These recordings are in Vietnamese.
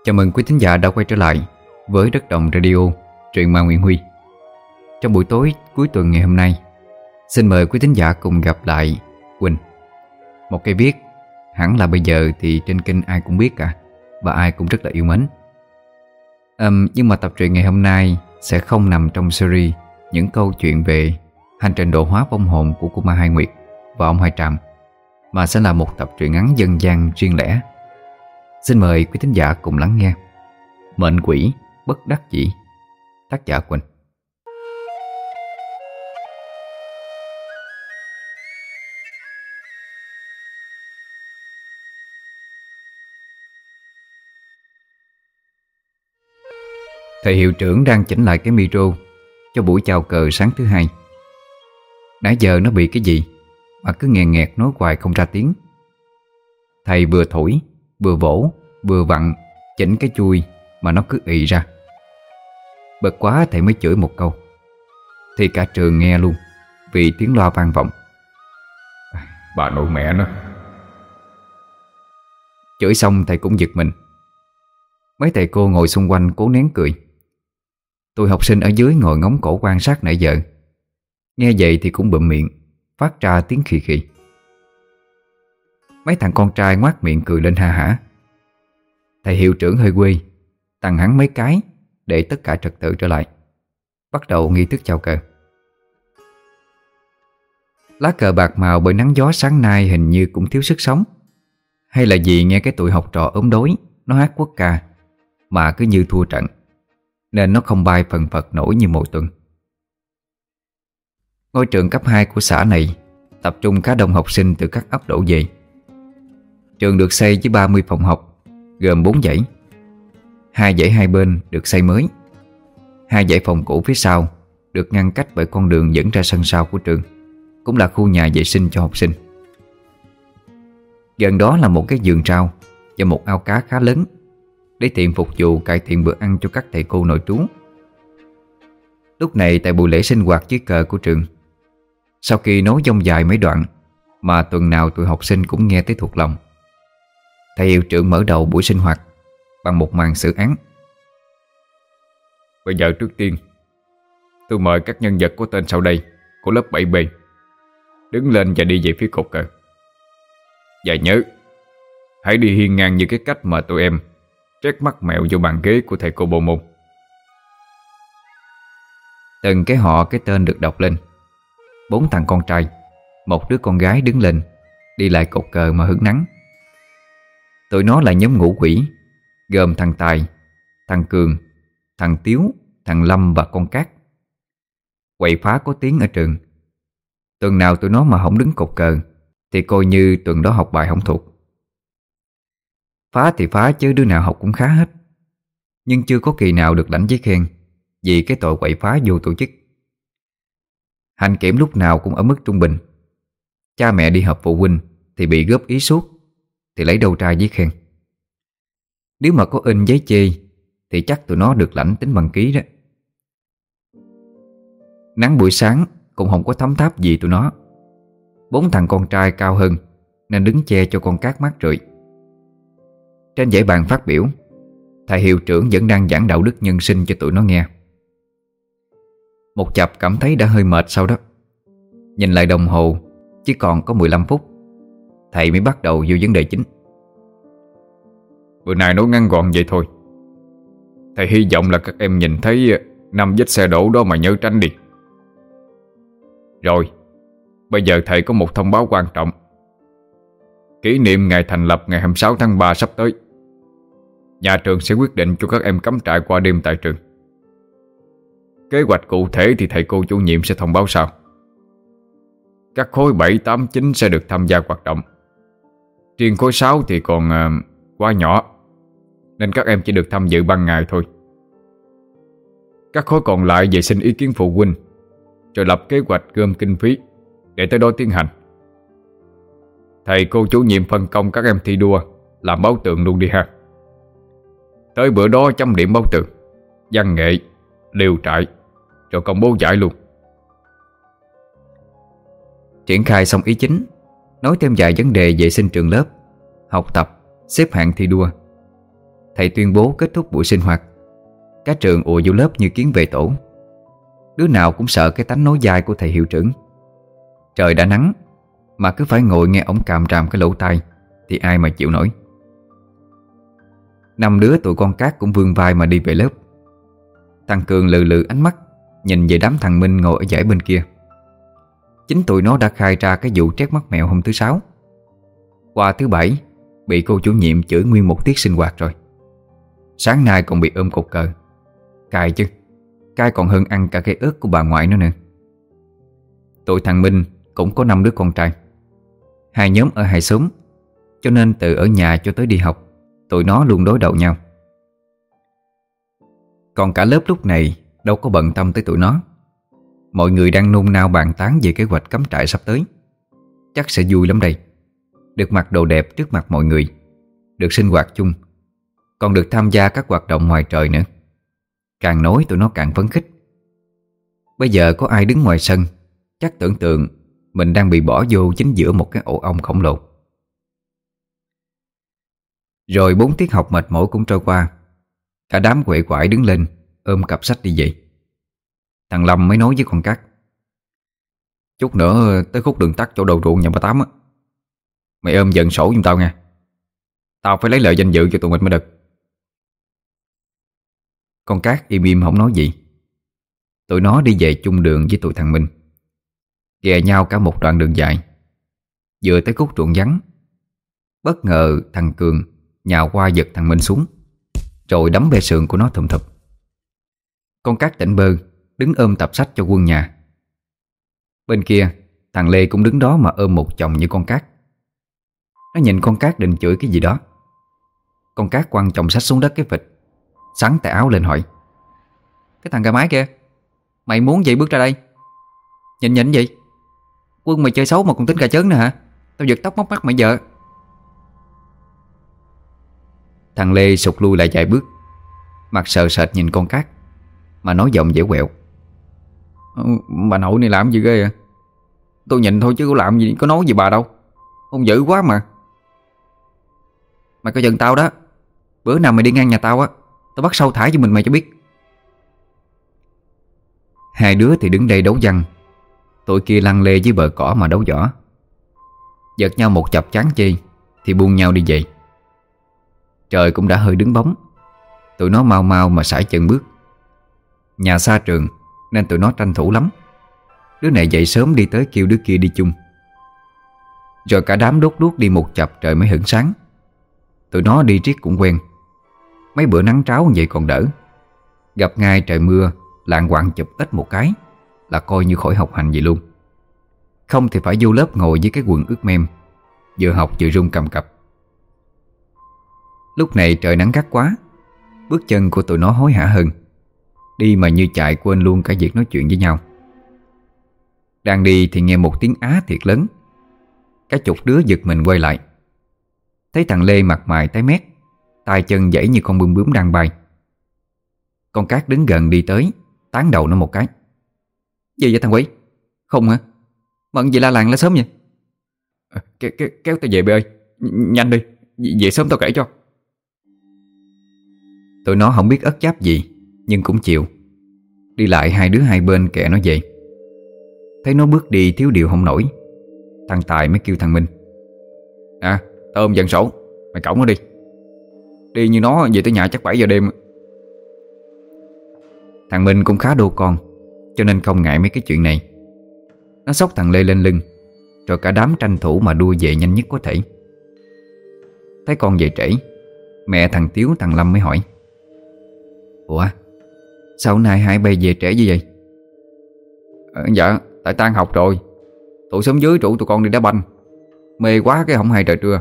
Chào mừng quý thính giả đã quay trở lại với Đất Đồng Radio, truyện ma Nguyễn Huy. Trong buổi tối cuối tuần ngày hôm nay, xin mời quý thính giả cùng gặp lại Quỳnh, một cây viết hẳn là bây giờ thì trên kênh ai cũng biết cả, và ai cũng rất là yêu mến. Nhưng mà tập truyện ngày hôm nay sẽ không nằm trong series những câu chuyện về hành trình độ hóa vong hồn của cô Ma Hai Nguyệt và ông Hai Tràm, mà sẽ là một tập truyện ngắn dân gian riêng lẻ. Xin mời quý thính giả cùng lắng nghe Mệnh Quỷ Bất Đắc Dĩ, tác giả Quỳnh. Thầy hiệu trưởng đang chỉnh lại cái micro cho buổi chào cờ sáng thứ hai. Nãy giờ nó bị cái gì mà cứ nghẹn nghẹt nói hoài không ra tiếng. Thầy vừa thổi, vừa vỗ, vừa vặn chỉnh cái chui mà nó cứ ị ra. Bực quá thầy mới chửi một câu, thì cả trường nghe luôn vì tiếng loa vang vọng. Bà nội mẹ nó. Chửi xong thầy cũng giật mình. Mấy thầy cô ngồi xung quanh cố nén cười. Tụi học sinh ở dưới ngồi ngóng cổ quan sát nãy giờ. Nghe vậy thì cũng bụm miệng, phát ra tiếng khì khì. Mấy thằng con trai ngoác miệng cười lên ha hả. Thầy hiệu trưởng hơi quê, tặng hắn mấy cái để tất cả trật tự trở lại. Bắt đầu nghi thức chào cờ. Lá cờ bạc màu bởi nắng gió sáng nay hình như cũng thiếu sức sống. Hay là vì nghe cái tụi học trò ốm đói nó hát quốc ca mà cứ như thua trận, nên nó không bay phần phật nổi như mỗi tuần. Ngôi trường cấp 2 của xã này tập trung khá đông học sinh từ các ấp đổ về. Trường được xây với 30 phòng học, gồm 4 dãy. 2 dãy hai bên được xây mới. 2 dãy phòng cũ phía sau được ngăn cách bởi con đường dẫn ra sân sau của trường, cũng là khu nhà vệ sinh cho học sinh. Gần đó là một cái vườn rau và một ao cá khá lớn để tiện phục vụ cải thiện bữa ăn cho các thầy cô nội trú. Lúc này tại buổi lễ sinh hoạt dưới cờ của trường, sau khi nối dông dài mấy đoạn mà tuần nào tụi học sinh cũng nghe tới thuộc lòng, thầy hiệu trưởng mở đầu buổi sinh hoạt bằng một màn xử án. Bây giờ trước tiên, tôi mời các nhân vật có tên sau đây của lớp 7B đứng lên và đi về phía cột cờ. Và nhớ, hãy đi hiên ngang như cái cách mà tụi em trét mắt mẹo vô bàn ghế của thầy cô bộ môn. Từng cái họ cái tên được đọc lên. 4 thằng con trai, một đứa con gái đứng lên đi lại cột cờ mà hứng nắng. Tụi nó là nhóm ngũ quỷ, gồm thằng Tài, thằng Cường, thằng Tiếu, thằng Lâm và con Cát. Quậy phá có tiếng ở trường. Tuần nào tụi nó mà không đứng cột cờ thì coi như tuần đó học bài không thuộc. Phá thì phá chứ đứa nào học cũng khá hết, nhưng chưa có kỳ nào được lãnh giấy khen vì cái tội quậy phá vô tổ chức. Hành kiểm lúc nào cũng ở mức trung bình. Cha mẹ đi họp phụ huynh thì bị góp ý suốt, thì lấy đâu ra giấy khen. Nếu mà có in giấy chê thì chắc tụi nó được lãnh tính bằng ký đó. Nắng buổi sáng cũng không có thấm tháp gì tụi nó. 4 thằng con trai cao hơn nên đứng che cho con Cát mát rượi. Trên dãy bàn phát biểu, thầy hiệu trưởng vẫn đang giảng đạo đức nhân sinh cho tụi nó nghe. Một chập cảm thấy đã hơi mệt sau đó. Nhìn lại đồng hồ chỉ còn có 15 phút, thầy mới bắt đầu vô vấn đề chính. Bữa nay nói ngắn gọn vậy thôi. Thầy hy vọng là các em nhìn thấy 5 vết xe đổ đó mà nhớ tránh đi. Rồi, bây giờ thầy có một thông báo quan trọng. Kỷ niệm ngày thành lập ngày 26 tháng 3 sắp tới. Nhà trường sẽ quyết định cho các em cắm trại qua đêm tại trường. Kế hoạch cụ thể thì thầy cô chủ nhiệm sẽ thông báo sau. Các khối 7, 8, 9 sẽ được tham gia hoạt động. Riêng khối 6 thì còn quá nhỏ, nên các em chỉ được tham dự ban ngày thôi. Các khối còn lại về xin ý kiến phụ huynh, rồi lập kế hoạch gom kinh phí để tới đó tiến hành. Thầy cô chủ nhiệm phân công các em thi đua làm báo tường luôn đi ha. Tới bữa đó chấm điểm báo tường, văn nghệ, liều trại, rồi công bố giải luôn. Triển khai xong ý chính, nói thêm vài vấn đề vệ sinh trường lớp, học tập, xếp hạng thi đua. Thầy tuyên bố kết thúc buổi sinh hoạt. Cả trường ùa vô lớp như kiến về tổ. Đứa nào cũng sợ cái tánh nói dai của thầy hiệu trưởng. Trời đã nắng mà cứ phải ngồi nghe ổng càm ràm cái lỗ tai thì ai mà chịu nổi. 5 đứa tụi con Cát cũng vươn vai mà đi về lớp. Thằng Cường lừ lừ ánh mắt nhìn về đám thằng Minh ngồi ở dãy bên kia. Chính tụi nó đã khai ra cái vụ trét mắt mèo hôm thứ Sáu. Qua thứ Bảy bị cô chủ nhiệm chửi nguyên một tiết sinh hoạt rồi. Sáng nay còn bị ôm cột cờ. Cài chứ, cay còn hơn ăn cả cái ớt của bà ngoại nữa nè. Tụi thằng Minh cũng có 5 đứa con trai. 2 nhóm ở 2 xóm, cho nên từ ở nhà cho tới đi học tụi nó luôn đối đầu nhau. Còn cả lớp lúc này đâu có bận tâm tới tụi nó. Mọi người đang nôn nao bàn tán về kế hoạch cắm trại sắp tới. Chắc sẽ vui lắm đây. Được mặc đồ đẹp trước mặt mọi người, được sinh hoạt chung, còn được tham gia các hoạt động ngoài trời nữa. Càng nói tụi nó càng phấn khích. Bây giờ có ai đứng ngoài sân chắc tưởng tượng mình đang bị bỏ vô chính giữa một cái ổ ong khổng lồ. Rồi 4 tiết học mệt mỏi cũng trôi qua. Cả đám quệ quại đứng lên ôm cặp sách đi về. Thằng Lâm mới nói với con Cát: "Chút nữa tới khúc đường tắt chỗ đầu ruộng nhà bà Tám á, mày ôm dần sổ giùm tao nha. Tao phải lấy lợi danh dự cho tụi mình mới được." Con Cát im im không nói gì. Tụi nó đi về chung đường với tụi thằng Minh, ghè nhau cả một đoạn đường dài. Vừa tới khúc ruộng vắng, bất ngờ thằng Cường nhào qua giật thằng Minh xuống, rồi đấm bê sườn của nó thùm thụp. Con Cát tỉnh bơ đứng ôm tập sách cho quân nhà. Bên kia thằng Lê cũng đứng đó mà ôm một chồng như con Cát. Nó nhìn con Cát định chửi cái gì đó. Con Cát quăng chồng sách xuống đất cái phịch, xắn tay áo lên hỏi: "Cái thằng gà mái kia, mày muốn gì bước ra đây? Nhìn nhìn gì? Quân mày chơi xấu mà còn tính cà chớn nữa hả? Tao giật tóc móc mắt mày vợ." Thằng Lê sụt lui lại vài bước, mặt sờ sệt nhìn con Cát mà nói giọng dẻo quẹo: "Bà nội này làm gì ghê à? Tôi nhìn thôi chứ có làm gì, có nói gì bà đâu. Ông dữ quá mà. Mày coi chừng tao đó. Bữa nào mày đi ngang nhà tao á, tao bắt sâu thải cho mình mày cho biết." Hai đứa thì đứng đây đấu văng, tụi kia lăn lê dưới bờ cỏ mà đấu võ. Giật nhau một chập chán chê thì buông nhau đi về. Trời cũng đã hơi đứng bóng. Tụi nó mau mau mà sải chân bước. Nhà xa trường nên tụi nó tranh thủ lắm. Đứa này dậy sớm đi tới kêu đứa kia đi chung. Rồi cả đám đốt đuốc đi một chập trời mới hửng sáng. Tụi nó đi riết cũng quen. Mấy bữa nắng tráo vậy còn đỡ. Gặp ngay trời mưa lạng quạng chụp ít một cái là coi như khỏi học hành gì luôn. Không thì phải vô lớp ngồi với cái quần ướt mem, vừa học vừa run cầm cập. Lúc này trời nắng gắt quá, bước chân của tụi nó hối hả hơn. Đi mà như chạy quên luôn cả việc nói chuyện với nhau. Đang đi thì nghe một tiếng á thiệt lớn. Cả chục đứa giật mình quay lại. Thấy thằng Lê mặt mày tái mét, tay chân giãy như con bướm bướm đang bay. Con Cát đứng gần đi tới, tán đầu nó một cái: "Gì vậy thằng quỷ? Không hả? Mận gì la làng la sớm vậy?" Kéo tao về bê ơi. Nhanh đi, về sớm tao kể cho." Tụi nó không biết ất giáp gì nhưng cũng chịu. Đi lại hai đứa hai bên kệ nó về. Thấy nó bước đi thiếu điều không nổi, thằng Tài mới kêu thằng Minh: "À, tao ôm dần sổ, mày cõng nó đi. Đi như nó về tới nhà chắc 7 giờ đêm." Thằng Minh cũng khá đô con, cho nên không ngại mấy cái chuyện này. Nó xốc thằng Lê lên lưng, rồi cả đám tranh thủ mà đua về nhanh nhất có thể. Thấy con về trễ, mẹ thằng Tiếu thằng Lâm mới hỏi: "Ủa, sao hôm nay hai bay về trễ như vậy?" Dạ, tại tan học rồi. Tụi xóm dưới rủ tụi con đi đá banh, mê quá cái không hay trời trưa."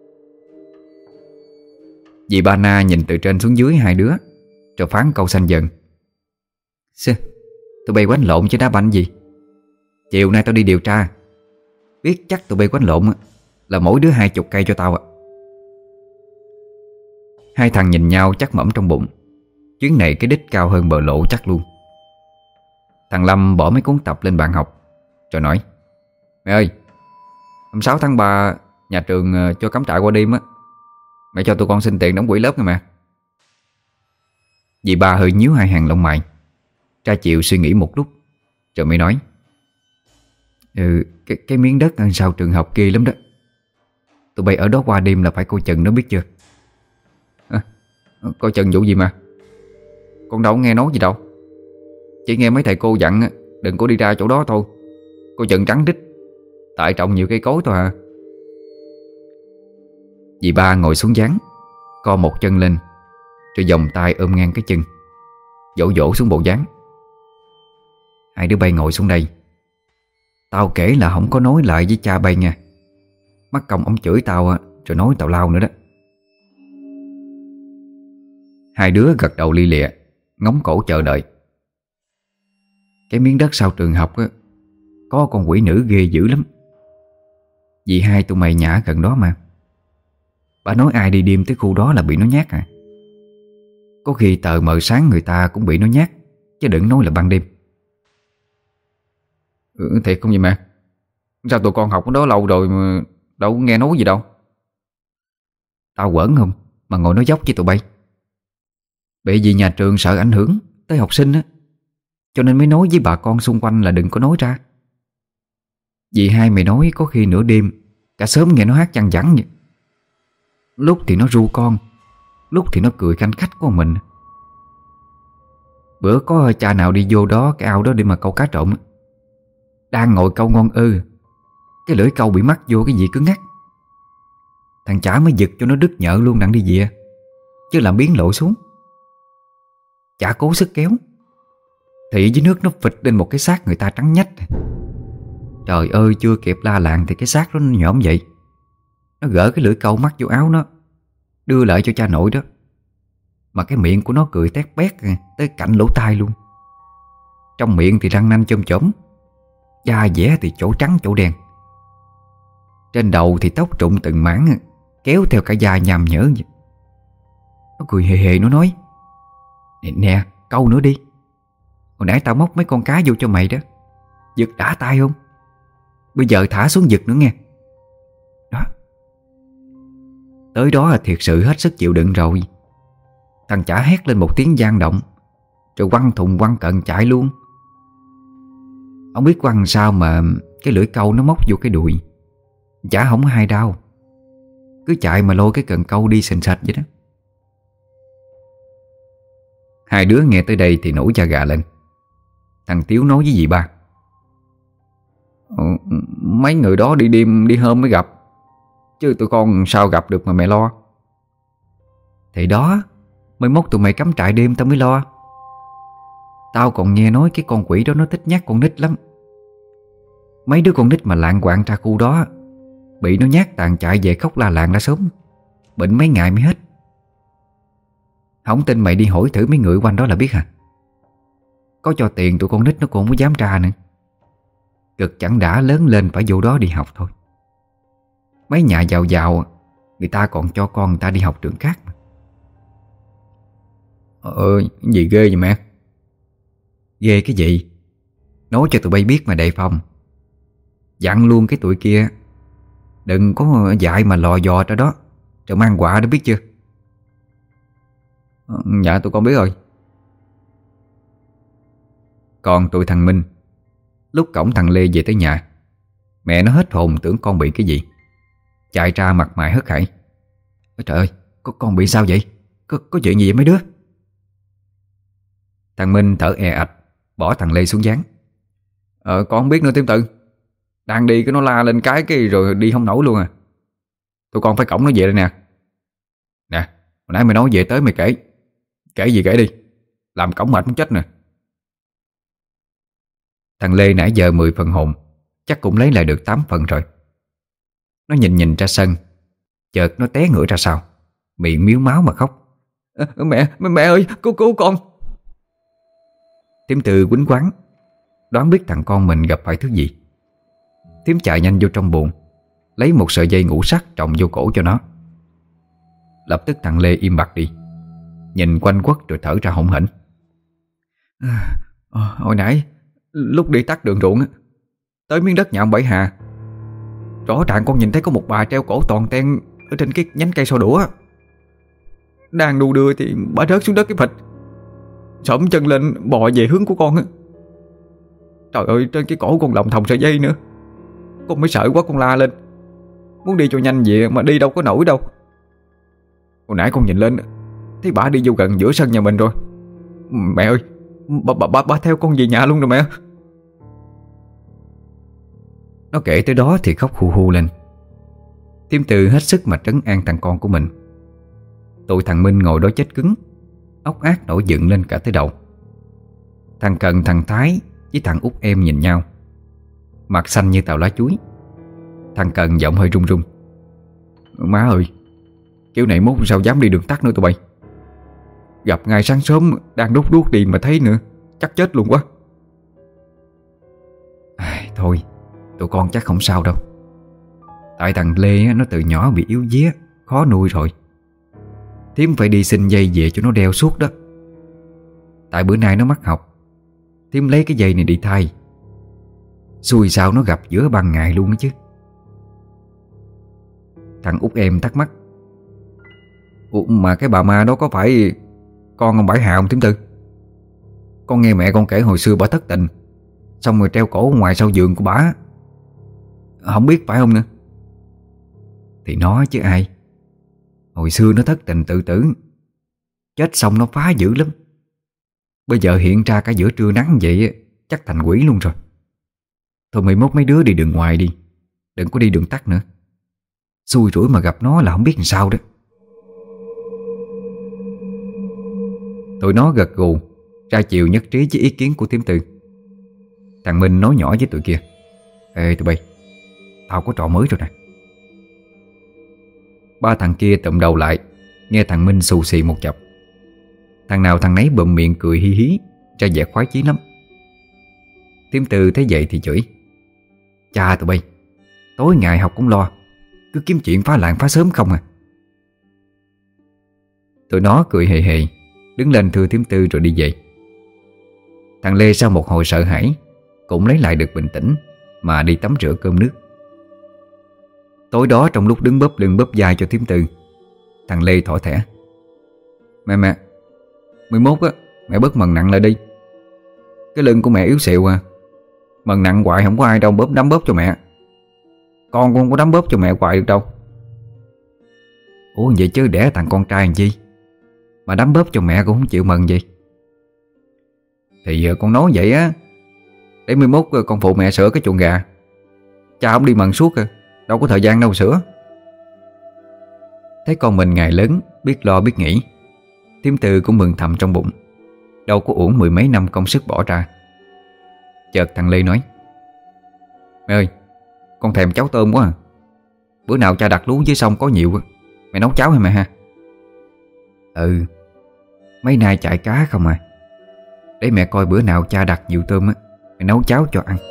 Dì ba Na nhìn từ trên xuống dưới hai đứa, rồi phán câu xanh dần: "Xê, tụi bay quánh lộn chứ đá banh gì? Chiều nay tao đi điều tra, biết chắc tụi bay quánh lộn là mỗi đứa 20 cây cho tao ạ." Hai thằng nhìn nhau chắc mẩm trong bụng, chuyến này cái đích cao hơn bờ lộ chắc luôn. Thằng Lâm bỏ mấy cuốn tập lên bàn học, rồi nói: "Mẹ ơi, hôm 6 tháng 3 nhà trường cho cắm trại qua đêm á. Mẹ cho tụi con xin tiền đóng quỹ lớp nha mẹ. Dì ba hơi nhíu hai hàng lông mày, tra chiều suy nghĩ một lúc rồi mới nói: cái miếng đất đằng sau trường học kia lắm đó. Tụi bay ở đó qua đêm là phải coi chừng nó, biết chưa? Coi chừng vụ gì mà? Con đâu có nghe nói gì đâu. Chỉ nghe mấy thầy cô dặn đừng có đi ra chỗ đó thôi. Coi chừng trắng đít, tại trồng nhiều cây cối thôi à. Dì ba ngồi xuống gián, co một chân lên, rồi vòng tay ôm ngang cái chân, dỗ dỗ xuống bộ dáng: Hai đứa bay ngồi xuống đây. Tao kể là không có nói lại với cha bay nha. Mắc công ông chửi tao rồi nói tào lao nữa đó. Hai đứa gật đầu li lịa, ngóng cổ chờ đợi. Cái miếng đất sau trường học có con quỷ nữ ghê dữ lắm. Dì hai tụi mày nhả gần đó mà. Bà nói ai đi đêm tới khu đó là bị nó nhát à. Có khi tờ mờ sáng người ta cũng bị nó nhát, chứ đừng nói là ban đêm. Thiệt không vậy mẹ? Sao tụi con học ở đó lâu rồi mà đâu có nghe nói gì đâu. Tao quẩn không mà ngồi nói dốc với tụi bay. Bởi vì nhà trường sợ ảnh hưởng tới học sinh á, cho nên mới nói với bà con xung quanh là đừng có nói ra. Dì hai mày nói có khi nửa đêm cả xóm nghe nó hát văng vẳng vậy. Lúc thì nó ru con, lúc thì nó cười khanh khách của mình. Bữa có cha nào đi vô đó, cái ao đó để mà câu cá trộm, đang ngồi câu ngon cái lưỡi câu bị mắc vô cái gì cứng ngắc. Thằng chả mới giật cho nó đứt nhợ luôn đặng đi về, chứ làm biến lộ xuống. Chả cố sức kéo thì dưới nước nó phịch lên một cái xác người ta trắng nhách. Trời ơi, chưa kịp la làng thì cái xác nó nhõm vậy. Nó gỡ cái lưỡi câu mắc vô áo nó, đưa lại cho cha nội đó. Mà cái miệng của nó cười tét bét tới cạnh lỗ tai luôn. Trong miệng thì răng nanh chôm chổm, da dẻ thì chỗ trắng chỗ đen. Trên đầu thì tóc rụng từng mảng, kéo theo cả da nham nhở vậy. Nó cười hề hề, nó nói: Nè, câu nữa đi. Hồi nãy tao móc mấy con cá vô cho mày đó, giật đã tay không? Bây giờ thả xuống giật nữa nghe. Đó. Tới đó là thiệt sự hết sức chịu đựng rồi. Thằng chả hét lên một tiếng vang động, rồi quăng thùng quăng cận chạy luôn. Không biết quăng sao mà cái lưỡi câu nó móc vô cái đùi. Chả không hay đau, cứ chạy mà lôi cái cần câu đi sình sạch vậy đó. Hai đứa nghe tới đây thì nổi da gà lên. Thằng Tiếu nói với dì ba: Mấy người đó đi đêm đi hôm mới gặp, chứ tụi con sao gặp được mà mẹ lo. Thì đó, mới mốt tụi mày cắm trại đêm tao mới lo. Tao còn nghe nói cái con quỷ đó nó thích nhát con nít lắm. Mấy đứa con nít mà lạng quạng ra khu đó bị nó nhát tàn chạy về khóc la làng đã sớm, bệnh mấy ngày mới hết. Không tin mày đi hỏi thử mấy người quanh đó là biết hả. Có cho tiền tụi con nít nó cũng không có dám ra nữa. Cực chẳng đã lớn lên phải vô đó đi học thôi. Mấy nhà giàu giàu người ta còn cho con người ta đi học trường khác mà. Gì ghê vậy mẹ? Ghê cái gì? Nói cho tụi bay biết mà đề phòng. Dặn luôn cái tụi kia đừng có dại mà lò dò ra đó, rồi mang quả đó, biết chưa? Dạ tụi con biết rồi. Còn tụi thằng Minh, lúc cổng thằng Lê về tới nhà, mẹ nó hết hồn tưởng con bị cái gì, chạy ra mặt mày hớt hải: Trời ơi, con bị sao vậy? Có chuyện gì vậy mấy đứa? Thằng Minh thở e ạch, bỏ thằng Lê xuống gián: Con không biết nữa Tím Tự. Đang đi cái nó la lên cái rồi đi không nổi luôn à. Tụi con phải cõng nó về đây nè. Nè, hồi nãy mày nói về tới mày kể. Kể gì kể đi, làm cõng mệt muốn chết nè. Thằng Lê nãy giờ 10 phần hồn, chắc cũng lấy lại được 8 phần rồi. Nó nhìn ra sân, chợt nó té ngửa ra sau, miệng miếu máu mà khóc: Mẹ ơi, cứu con. Tím Tư quýnh quáng, đoán biết thằng con mình gặp phải thứ gì. Tím chạy nhanh vô trong buồng, lấy một sợi dây ngũ sắc trồng vô cổ cho nó. Lập tức thằng Lê im bặt đi, nhìn quanh quất rồi thở ra hổn hển: Hồi nãy lúc đi tắt đường ruộng tới miếng đất nhà ông Bảy Hà, rõ ràng con nhìn thấy có một bà treo cổ toàn ten ở trên cái nhánh cây so đũa. Đang đu đưa thì bà rớt xuống đất cái phịch, xổm chân lên bò về hướng của con á. Trời ơi, trên cái cổ còn lồng thòng sợi dây nữa. Con mới sợ quá con la lên, muốn đi cho nhanh vậy mà đi đâu có nổi đâu. Hồi nãy con nhìn lên thấy bà đi vô gần giữa sân nhà mình rồi. Mẹ ơi, bà theo con về nhà luôn rồi mẹ. Nó kể tới đó thì khóc hu hu lên. Thím Từ hết sức mà trấn an thằng con của mình. Tụi thằng Minh ngồi đó chết cứng, ốc ác nổi dựng lên cả tới đầu. Thằng Cần, thằng Thái với thằng út em nhìn nhau, mặt xanh như tàu lá chuối. Thằng Cần giọng hơi run run: Má ơi, kiểu này mốt sao dám đi đường tắt nữa tụi bay. Gặp ngay sáng sớm đang đốt đuốc đi mà thấy nữa, chắc chết luôn quá. Thôi, tụi con chắc không sao đâu. Tại thằng Lê nó từ nhỏ bị yếu vía, khó nuôi rồi. Thím phải đi xin dây về cho nó đeo suốt đó. Tại bữa nay nó mắc học, thím lấy cái dây này đi thay. Xui sao nó gặp giữa ban ngày luôn đó chứ. Thằng út em thắc mắc: Ủa mà cái bà ma đó có phải con ông Bảy Hà không thím Tư? Con nghe mẹ con kể hồi xưa bà thất tình, xong rồi treo cổ ngoài sau giường của bà. Không biết phải không nữa. Thì nó chứ ai. Hồi xưa nó thất tình tự tử, chết xong nó phá dữ lắm. Bây giờ hiện ra cả giữa trưa nắng vậy, chắc thành quỷ luôn rồi. Thôi mày mốt mấy đứa đi đường ngoài đi, đừng có đi đường tắt nữa. Xui rủi mà gặp nó là không biết làm sao đó. Tụi nó gật gù ra chiều nhất trí với ý kiến của thím Tư. Thằng Minh nói nhỏ với tụi kia: Ê tụi bay, tao có trò mới rồi nè. Ba thằng kia tụm đầu lại, nghe thằng Minh xù xì một chập. Thằng nào thằng nấy bụm miệng cười hi hí, ra vẻ khoái chí lắm. Thím Tư thấy vậy thì chửi: Cha tụi bay, tối ngày học cũng lo, cứ kiếm chuyện phá làng phá xóm không à. Tụi nó cười hề hề, đứng lên thưa thím Tư rồi đi về. Thằng Lê sau một hồi sợ hãi cũng lấy lại được bình tĩnh mà đi tắm rửa cơm nước. Tối đó trong lúc đứng bóp lưng bóp vai cho thím Tư, thằng Lê thỏ thẻ: Mẹ, 11 á, mẹ bớt mần nặng lại đi. Cái lưng của mẹ yếu xịu à. Mần nặng hoài không có ai đâu đấm bóp cho mẹ. Con cũng không có đấm bóp cho mẹ hoài được đâu. Ủa vậy chứ đẻ thằng con trai làm chi mà đấm bóp cho mẹ cũng không chịu mần vậy? Thì con nói vậy á, để 11 con phụ mẹ sửa cái chuồng gà. Cha không đi mần suốt à, đâu có thời gian đâu sửa. Thấy con mình ngày lớn biết lo biết nghĩ, thím Tư cũng mừng thầm trong bụng. Đâu có uổng mười mấy năm công sức bỏ ra. Chợt thằng Lê nói: Mẹ ơi, con thèm cháo tôm quá à. Bữa nào cha đặt lú dưới sông có nhiều, mẹ nấu cháo hay mẹ ha? Ừ, mấy nay chạy cá không à. Để mẹ coi bữa nào cha đặt nhiều tôm á, mẹ nấu cháo cho ăn.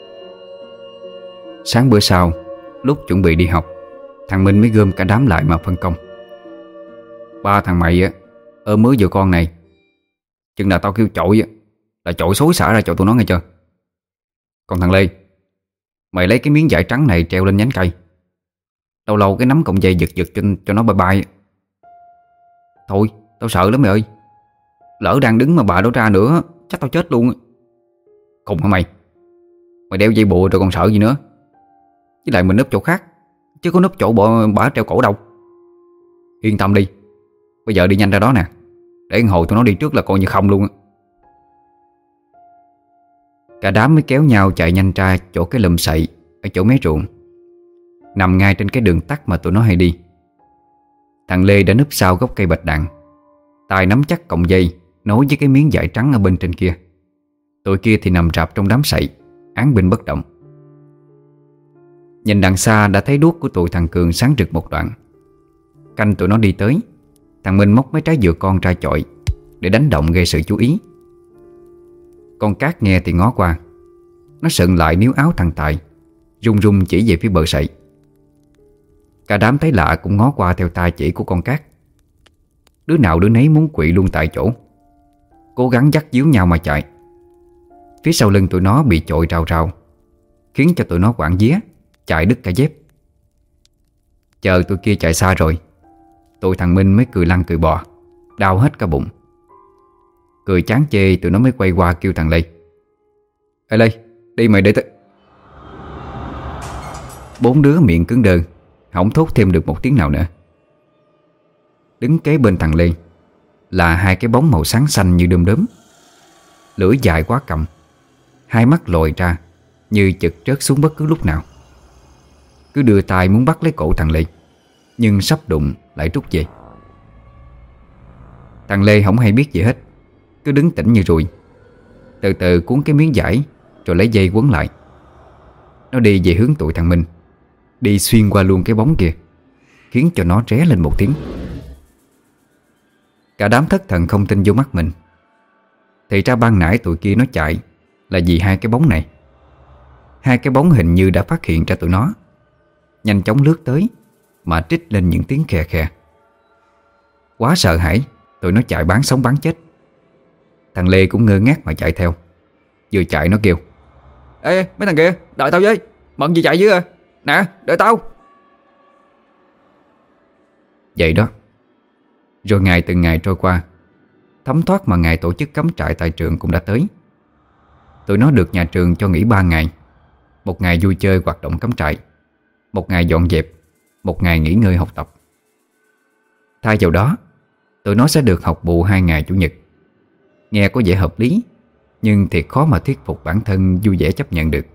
Sáng bữa sau, lúc chuẩn bị đi học, thằng Minh mới gom cả đám lại mà phân công: Ba thằng mày á, ôm mớ vừa con này. Chừng nào tao kêu chội á, là chội xối xả ra cho tụi nó nghe chưa. Còn thằng Lê, mày lấy cái miếng vải trắng này treo lên nhánh cây. Lâu lâu cái nắm cọng dây giật giật cho nó bay bay. Thôi, tao sợ lắm mày ơi. Lỡ đang đứng mà bà đó ra nữa, chắc tao chết luôn. Khùng hả mày? Mày đeo dây bùa rồi còn sợ gì nữa? Với lại mình núp chỗ khác, chứ có núp chỗ bả treo cổ đâu. Yên tâm đi, bây giờ đi nhanh ra đó nè, để hồi tụi nó đi trước là coi như không luôn á. Cả đám mới kéo nhau chạy nhanh ra chỗ cái lùm sậy ở chỗ mé ruộng, nằm ngay trên cái đường tắt mà tụi nó hay đi. Thằng Lê đã núp sau gốc cây bạch đàn, tay nắm chắc cọng dây nối với cái miếng vải trắng ở bên trên kia. Tụi kia thì nằm rạp trong đám sậy, án binh bất động. Nhìn đằng xa đã thấy đuốc của tụi thằng Cường sáng rực một đoạn. Canh tụi nó đi tới, thằng Minh móc mấy trái dừa con ra chọi để đánh động gây sự chú ý. Con Cát nghe thì ngó qua, nó sững lại níu áo thằng Tài, run run chỉ về phía bờ sậy. Cả đám thấy lạ cũng ngó qua theo tay chỉ của con Cát. Đứa nào đứa nấy muốn quỵ luôn tại chỗ, cố gắng dắt díu nhau mà chạy. Phía sau lưng tụi nó bị chội rào rào, khiến cho tụi nó quảng vía, chạy đứt cả dép. Chờ tụi kia chạy xa rồi, tụi thằng Minh mới cười lăn cười bò, đau hết cả bụng. Cười chán chê tụi nó mới quay qua kêu thằng Lê: "Ê Lê, đi mày để tới." Bốn đứa miệng cứng đơ, không thốt thêm được một tiếng nào nữa. Đứng kế bên thằng Lê là hai cái bóng màu sáng xanh như đom đóm, lưỡi dài quá cầm, hai mắt lồi ra như chực rớt xuống bất cứ lúc nào. Cứ đưa tay muốn bắt lấy cổ thằng Lê, nhưng sắp đụng lại rút về. Thằng Lê không hay biết gì hết, cứ đứng tĩnh như ruồi, từ từ cuốn cái miếng vải rồi lấy dây quấn lại. Nó đi về hướng tụi thằng Minh, đi xuyên qua luôn cái bóng kia, khiến cho nó ré lên một tiếng. Cả đám thất thần không tin vô mắt mình. Thì ra ban nãy tụi kia nó chạy là vì hai cái bóng này. Hai cái bóng hình như đã phát hiện ra tụi nó, nhanh chóng lướt tới mà trích lên những tiếng khe khe. Quá sợ hãi, tụi nó chạy bán sống bán chết. Thằng Lê cũng ngơ ngác mà chạy theo. Vừa chạy nó kêu: "Ê mấy thằng kia, đợi tao với, bận gì chạy dưới à? Nè, đợi tao." Vậy đó. Rồi ngày từng ngày trôi qua, thấm thoát mà ngày tổ chức cắm trại tại trường cũng đã tới. Tụi nó được nhà trường cho nghỉ 3 ngày. Một ngày vui chơi hoạt động cắm trại, một ngày dọn dẹp, một ngày nghỉ ngơi học tập. Thay vào đó, tụi nó sẽ được học bù 2 ngày chủ nhật. Nghe có vẻ hợp lý, nhưng thiệt khó mà thuyết phục bản thân vui vẻ chấp nhận được.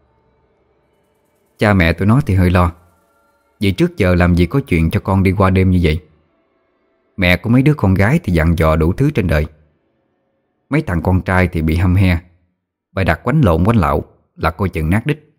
Cha mẹ tụi nó thì hơi lo, vì trước giờ làm gì có chuyện cho con đi qua đêm như vậy. Mẹ của mấy đứa con gái thì dặn dò đủ thứ trên đời. Mấy thằng con trai thì bị hăm he, bày đặt quánh lộn quánh lạo là coi chừng nát đít.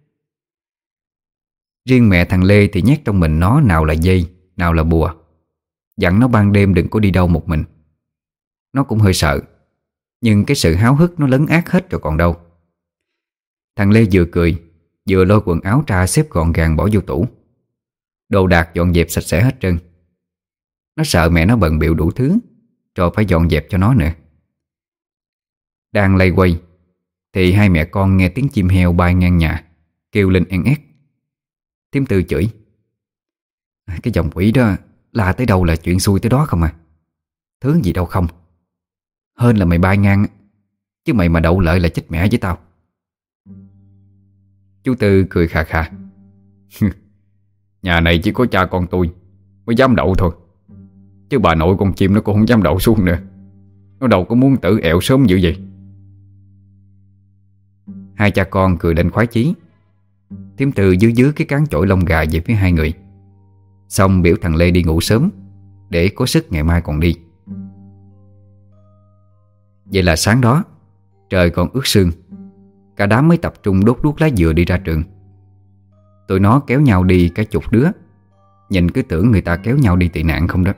Riêng mẹ thằng Lê thì nhét trong mình nó nào là dây, nào là bùa, dặn nó ban đêm đừng có đi đâu một mình. Nó cũng hơi sợ, nhưng cái sự háo hức nó lấn át hết rồi còn đâu. Thằng Lê vừa cười, vừa lôi quần áo ra xếp gọn gàng bỏ vô tủ. Đồ đạc dọn dẹp sạch sẽ hết trơn. Nó sợ mẹ nó bận bịu đủ thứ, rồi phải dọn dẹp cho nó nữa. Đang lay quay thì hai mẹ con nghe tiếng chim heo bay ngang nhà, kêu lên en ét. Thím Tư chửi: "Cái dòng quỷ đó la tới đâu là chuyện xui tới đó không à. Thứ gì đâu không. Hên là mày bay ngang, chứ mày mà đậu lợi là chết mẹ với tao." Chú Tư cười khà khà: "Nhà này chỉ có cha con tôi mới dám đậu thôi, chứ bà nội con chim nó cũng không dám đậu xuống nữa. Nó đâu có muốn tử ẹo sớm dữ vậy." Hai cha con cười lên khoái chí. Thím Tư dưới dưới cái cán chổi lông gà về phía hai người, xong biểu thằng Lê đi ngủ sớm để có sức ngày mai còn đi. Vậy là sáng đó, trời còn ướt sương, cả đám mới tập trung đốt đuốc lá dừa đi ra trường. Tụi nó kéo nhau đi cả chục đứa, nhìn cứ tưởng người ta kéo nhau đi tị nạn không đó.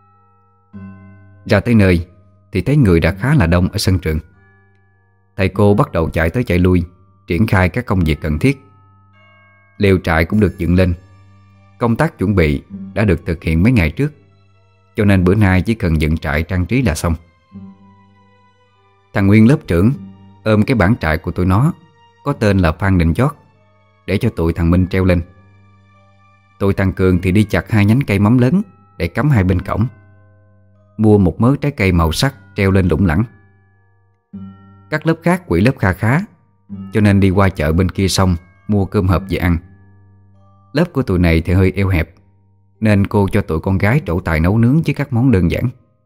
Ra tới nơi thì thấy người đã khá là đông ở sân trường. Thầy cô bắt đầu chạy tới chạy lui, triển khai các công việc cần thiết. Lều trại cũng được dựng lên. Công tác chuẩn bị đã được thực hiện mấy ngày trước, cho nên bữa nay chỉ cần dựng trại trang trí là xong. Thằng Nguyên lớp trưởng ôm cái bảng trại của tụi nó có tên là Phan Đình Chót để cho tụi thằng Minh treo lên. Tụi thằng Cường thì đi chặt 2 nhánh cây mắm lớn để cắm hai bên cổng, mua một mớ trái cây màu sắc treo lên lủng lẳng. Các lớp khác quỵ lớp kha khá, cho nên đi qua chợ bên kia xong mua cơm hộp về ăn. Lớp của tụi này thì hơi eo hẹp, nên cô cho tụi con gái trổ tài nấu nướng với các món đơn giản.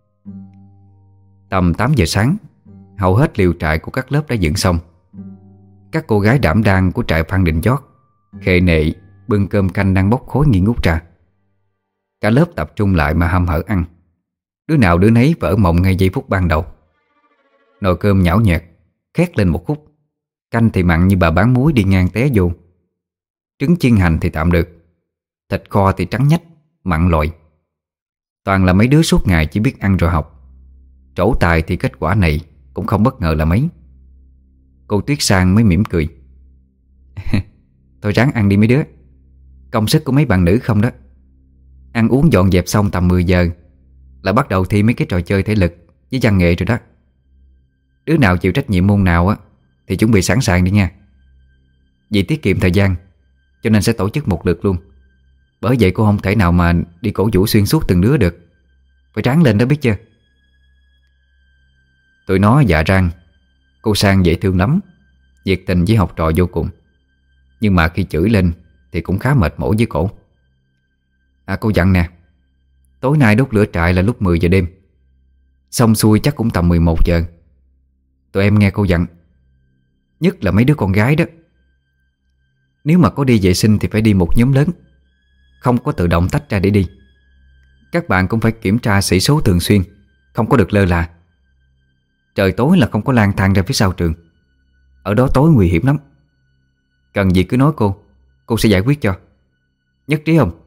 Tầm 8 giờ sáng, hầu hết liều trại của các lớp đã dựng xong. Các cô gái đảm đang của trại Phan Đình Chót khệ nệ bưng cơm canh đang bốc khói nghi ngút ra. Cả lớp tập trung lại mà hăm hở ăn, đứa nào đứa nấy vỡ mộng ngay giây phút ban đầu. Nồi cơm nhão nhẹt khét lên một khúc, canh thì mặn như bà bán muối đi ngang té vô. Trứng chiên hành thì tạm được, thịt kho thì trắng nhách, mặn lội. Toàn là mấy đứa suốt ngày chỉ biết ăn rồi học. Trổ tài thì kết quả này cũng không bất ngờ là mấy. Cô Tuyết Sang mới mỉm cười: "Thôi ráng ăn đi mấy đứa, công sức của mấy bạn nữ không đó. Ăn uống dọn dẹp xong tầm 10 giờ là bắt đầu thi mấy cái trò chơi thể lực với văn nghệ rồi đó. Đứa nào chịu trách nhiệm môn nào á thì chuẩn bị sẵn sàng đi nha. Vì tiết kiệm thời gian cho nên sẽ tổ chức một lượt luôn. Bởi vậy cô không thể nào mà đi cổ vũ xuyên suốt từng đứa được. Phải ráng lên đó biết chưa." Tụi nó dạ rang. Cô Sang dễ thương lắm, nhiệt tình với học trò vô cùng. Nhưng mà khi chửi lên thì cũng khá mệt mỏi với cổ. Cô dặn nè, tối nay đốt lửa trại là lúc 10 giờ đêm, xong xuôi chắc cũng tầm 11 giờ. Tụi em nghe cô dặn, nhất là mấy đứa con gái đó. Nếu mà có đi vệ sinh thì phải đi một nhóm lớn, không có tự động tách ra để đi. Các bạn cũng phải kiểm tra sĩ số thường xuyên, không có được lơ là. Trời tối là không có lang thang ra phía sau trường, ở đó tối nguy hiểm lắm. Cần gì cứ nói cô sẽ giải quyết cho. Nhất trí không?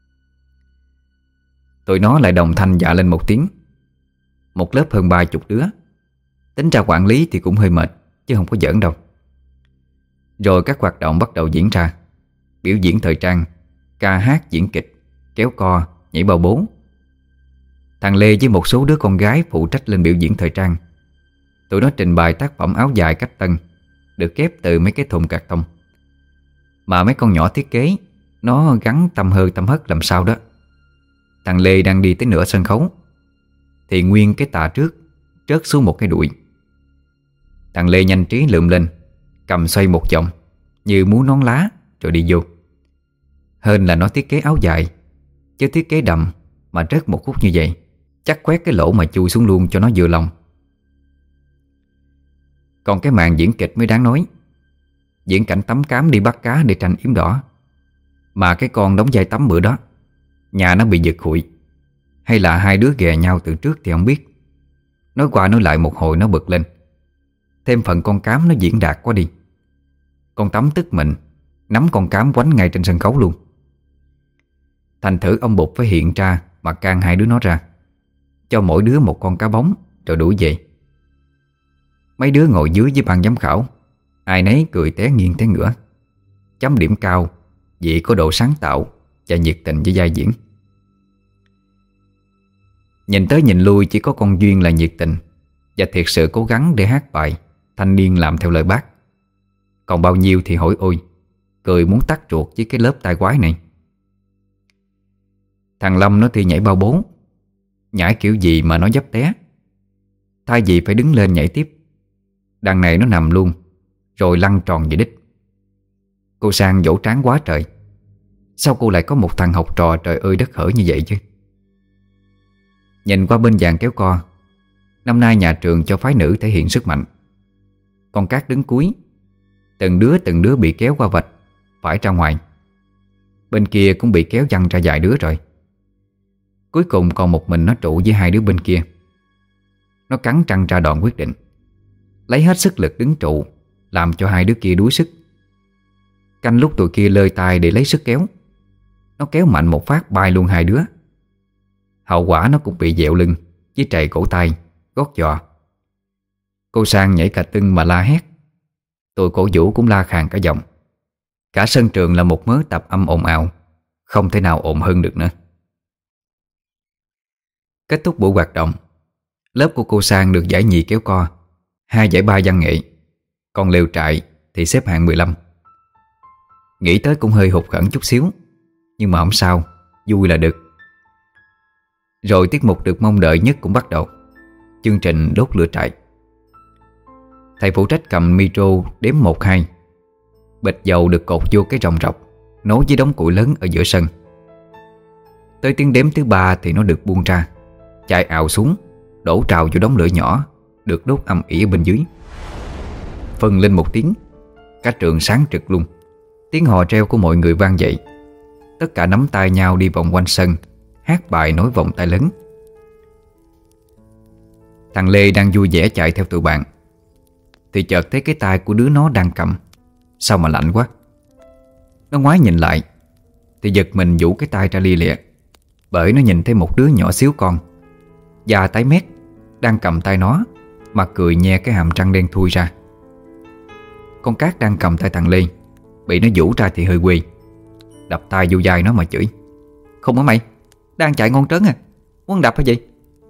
Tụi nó lại đồng thanh dạ lên một tiếng. Một lớp hơn 30 đứa, tính ra quản lý thì cũng hơi mệt, chứ không có giỡn đâu. Rồi các hoạt động bắt đầu diễn ra. Biểu diễn thời trang, ca hát, diễn kịch, kéo co, nhảy bao bố. Thằng Lê với một số đứa con gái phụ trách lên biểu diễn thời trang. Tụi nó trình bày tác phẩm áo dài cách tân, được ghép từ mấy cái thùng cạc tông. Mà mấy con nhỏ thiết kế, nó gắn tăm hơ tăm hất làm sao đó. Thằng Lê đang đi tới nửa sân khấu thì nguyên cái tà trước rớt xuống một cái đùi. Thằng Lê nhanh trí lượm lên, cầm xoay một vòng như múa nón lá rồi đi vô. Hên là nó thiết kế áo dài, chứ thiết kế đầm mà rớt một khúc như vậy chắc quét cái lỗ mà chui xuống luôn cho nó vừa lòng. Còn cái màn diễn kịch mới đáng nói. Diễn cảnh Tắm Cám đi bắt cá để tranh yếm đỏ. Mà cái con đóng vai Tắm bữa đó, nhà nó bị giật hụi, hay là hai đứa ghè nhau từ trước thì không biết. Nói qua nói lại một hồi nó bực lên. Thêm phần con Cám nó diễn đạt quá đi. Con Tắm tức mình, nắm con Cám quánh ngay trên sân khấu luôn. Thành thử ông Bụt phải hiện ra mà can hai đứa nó ra, cho mỗi đứa một con cá bóng rồi đuổi về. Mấy đứa ngồi dưới với ban giám khảo, ai nấy cười té nghiêng té ngửa. Chấm điểm cao vì có độ sáng tạo và nhiệt tình với vai diễn. Nhìn tới nhìn lui chỉ có con Duyên là nhiệt tình và thiệt sự cố gắng để hát bài thanh niên làm theo lời bác. Còn bao nhiêu thì hỏi ôi, cười muốn tắt ruột với cái lớp tai quái này. Thằng Lâm nó thì nhảy bao bố, nhảy kiểu gì mà nó dấp té. Thay vì phải đứng lên nhảy tiếp, đằng này nó nằm luôn rồi lăn tròn về đích. Cô Sang vỗ trán quá trời. Sao cô lại có một thằng học trò trời ơi đất hỡi như vậy chứ? Nhìn qua bên dàn kéo co, năm nay nhà trường cho phái nữ thể hiện sức mạnh. Con Cát đứng cuối, từng đứa bị kéo qua vạch phải ra ngoài. Bên kia cũng bị kéo văng ra vài đứa rồi. Cuối cùng còn một mình nó trụ với hai đứa bên kia. Nó cắn răng ra đòn quyết định, lấy hết sức lực đứng trụ, làm cho hai đứa kia đuối sức. Canh lúc tụi kia lơi tay để lấy sức kéo, nó kéo mạnh một phát bay luôn hai đứa. Hậu quả nó cũng bị dẹo lưng với trầy cổ tay, gót giò. Cô Sang nhảy cà tưng mà la hét. Tụi cổ vũ cũng la khàn cả giọng. Cả sân trường là một mớ tạp âm ồn ào, không thể nào ồn hơn được nữa. Kết thúc buổi hoạt động, lớp của cô Sang được giải nhì kéo co, 2 giải ba văn nghệ. Còn lều trại thì xếp hạng 15. Nghĩ tới cũng hơi hụt hẫng chút xíu, nhưng mà không sao, vui là được. Rồi tiết mục được mong đợi nhất cũng bắt đầu. Chương trình đốt lửa trại. Thầy phụ trách cầm micro đếm 1-2. Bịch dầu được cột vô cái ròng rọc nối với đống củi lớn ở giữa sân. Tới tiếng đếm thứ 3 thì nó được buông ra, chạy ào xuống, đổ trào vô đống lửa nhỏ được đốt âm ỉ ở bên dưới. Phân lên một tiếng, cả trường sáng trực luôn. Tiếng hò reo của mọi người vang dậy. Tất cả nắm tay nhau đi vòng quanh sân, hát bài nối vòng tay lớn. Thằng Lê đang vui vẻ chạy theo tụi bạn thì chợt thấy cái tay của đứa nó đang cầm. Sao mà lạnh quá. Nó ngoái nhìn lại thì giật mình vũ cái tay ra lia lịa, bởi nó nhìn thấy một đứa nhỏ xíu con, da tái mét, đang cầm tay nó mà cười nhe cái hàm răng đen thui ra. Con Cát đang cầm tay thằng Lê, bị nó vũ ra thì hơi quê, đập tay vô vai nó mà chửi. Không hả mày, đang chạy ngon trớn à, muốn đập hay gì?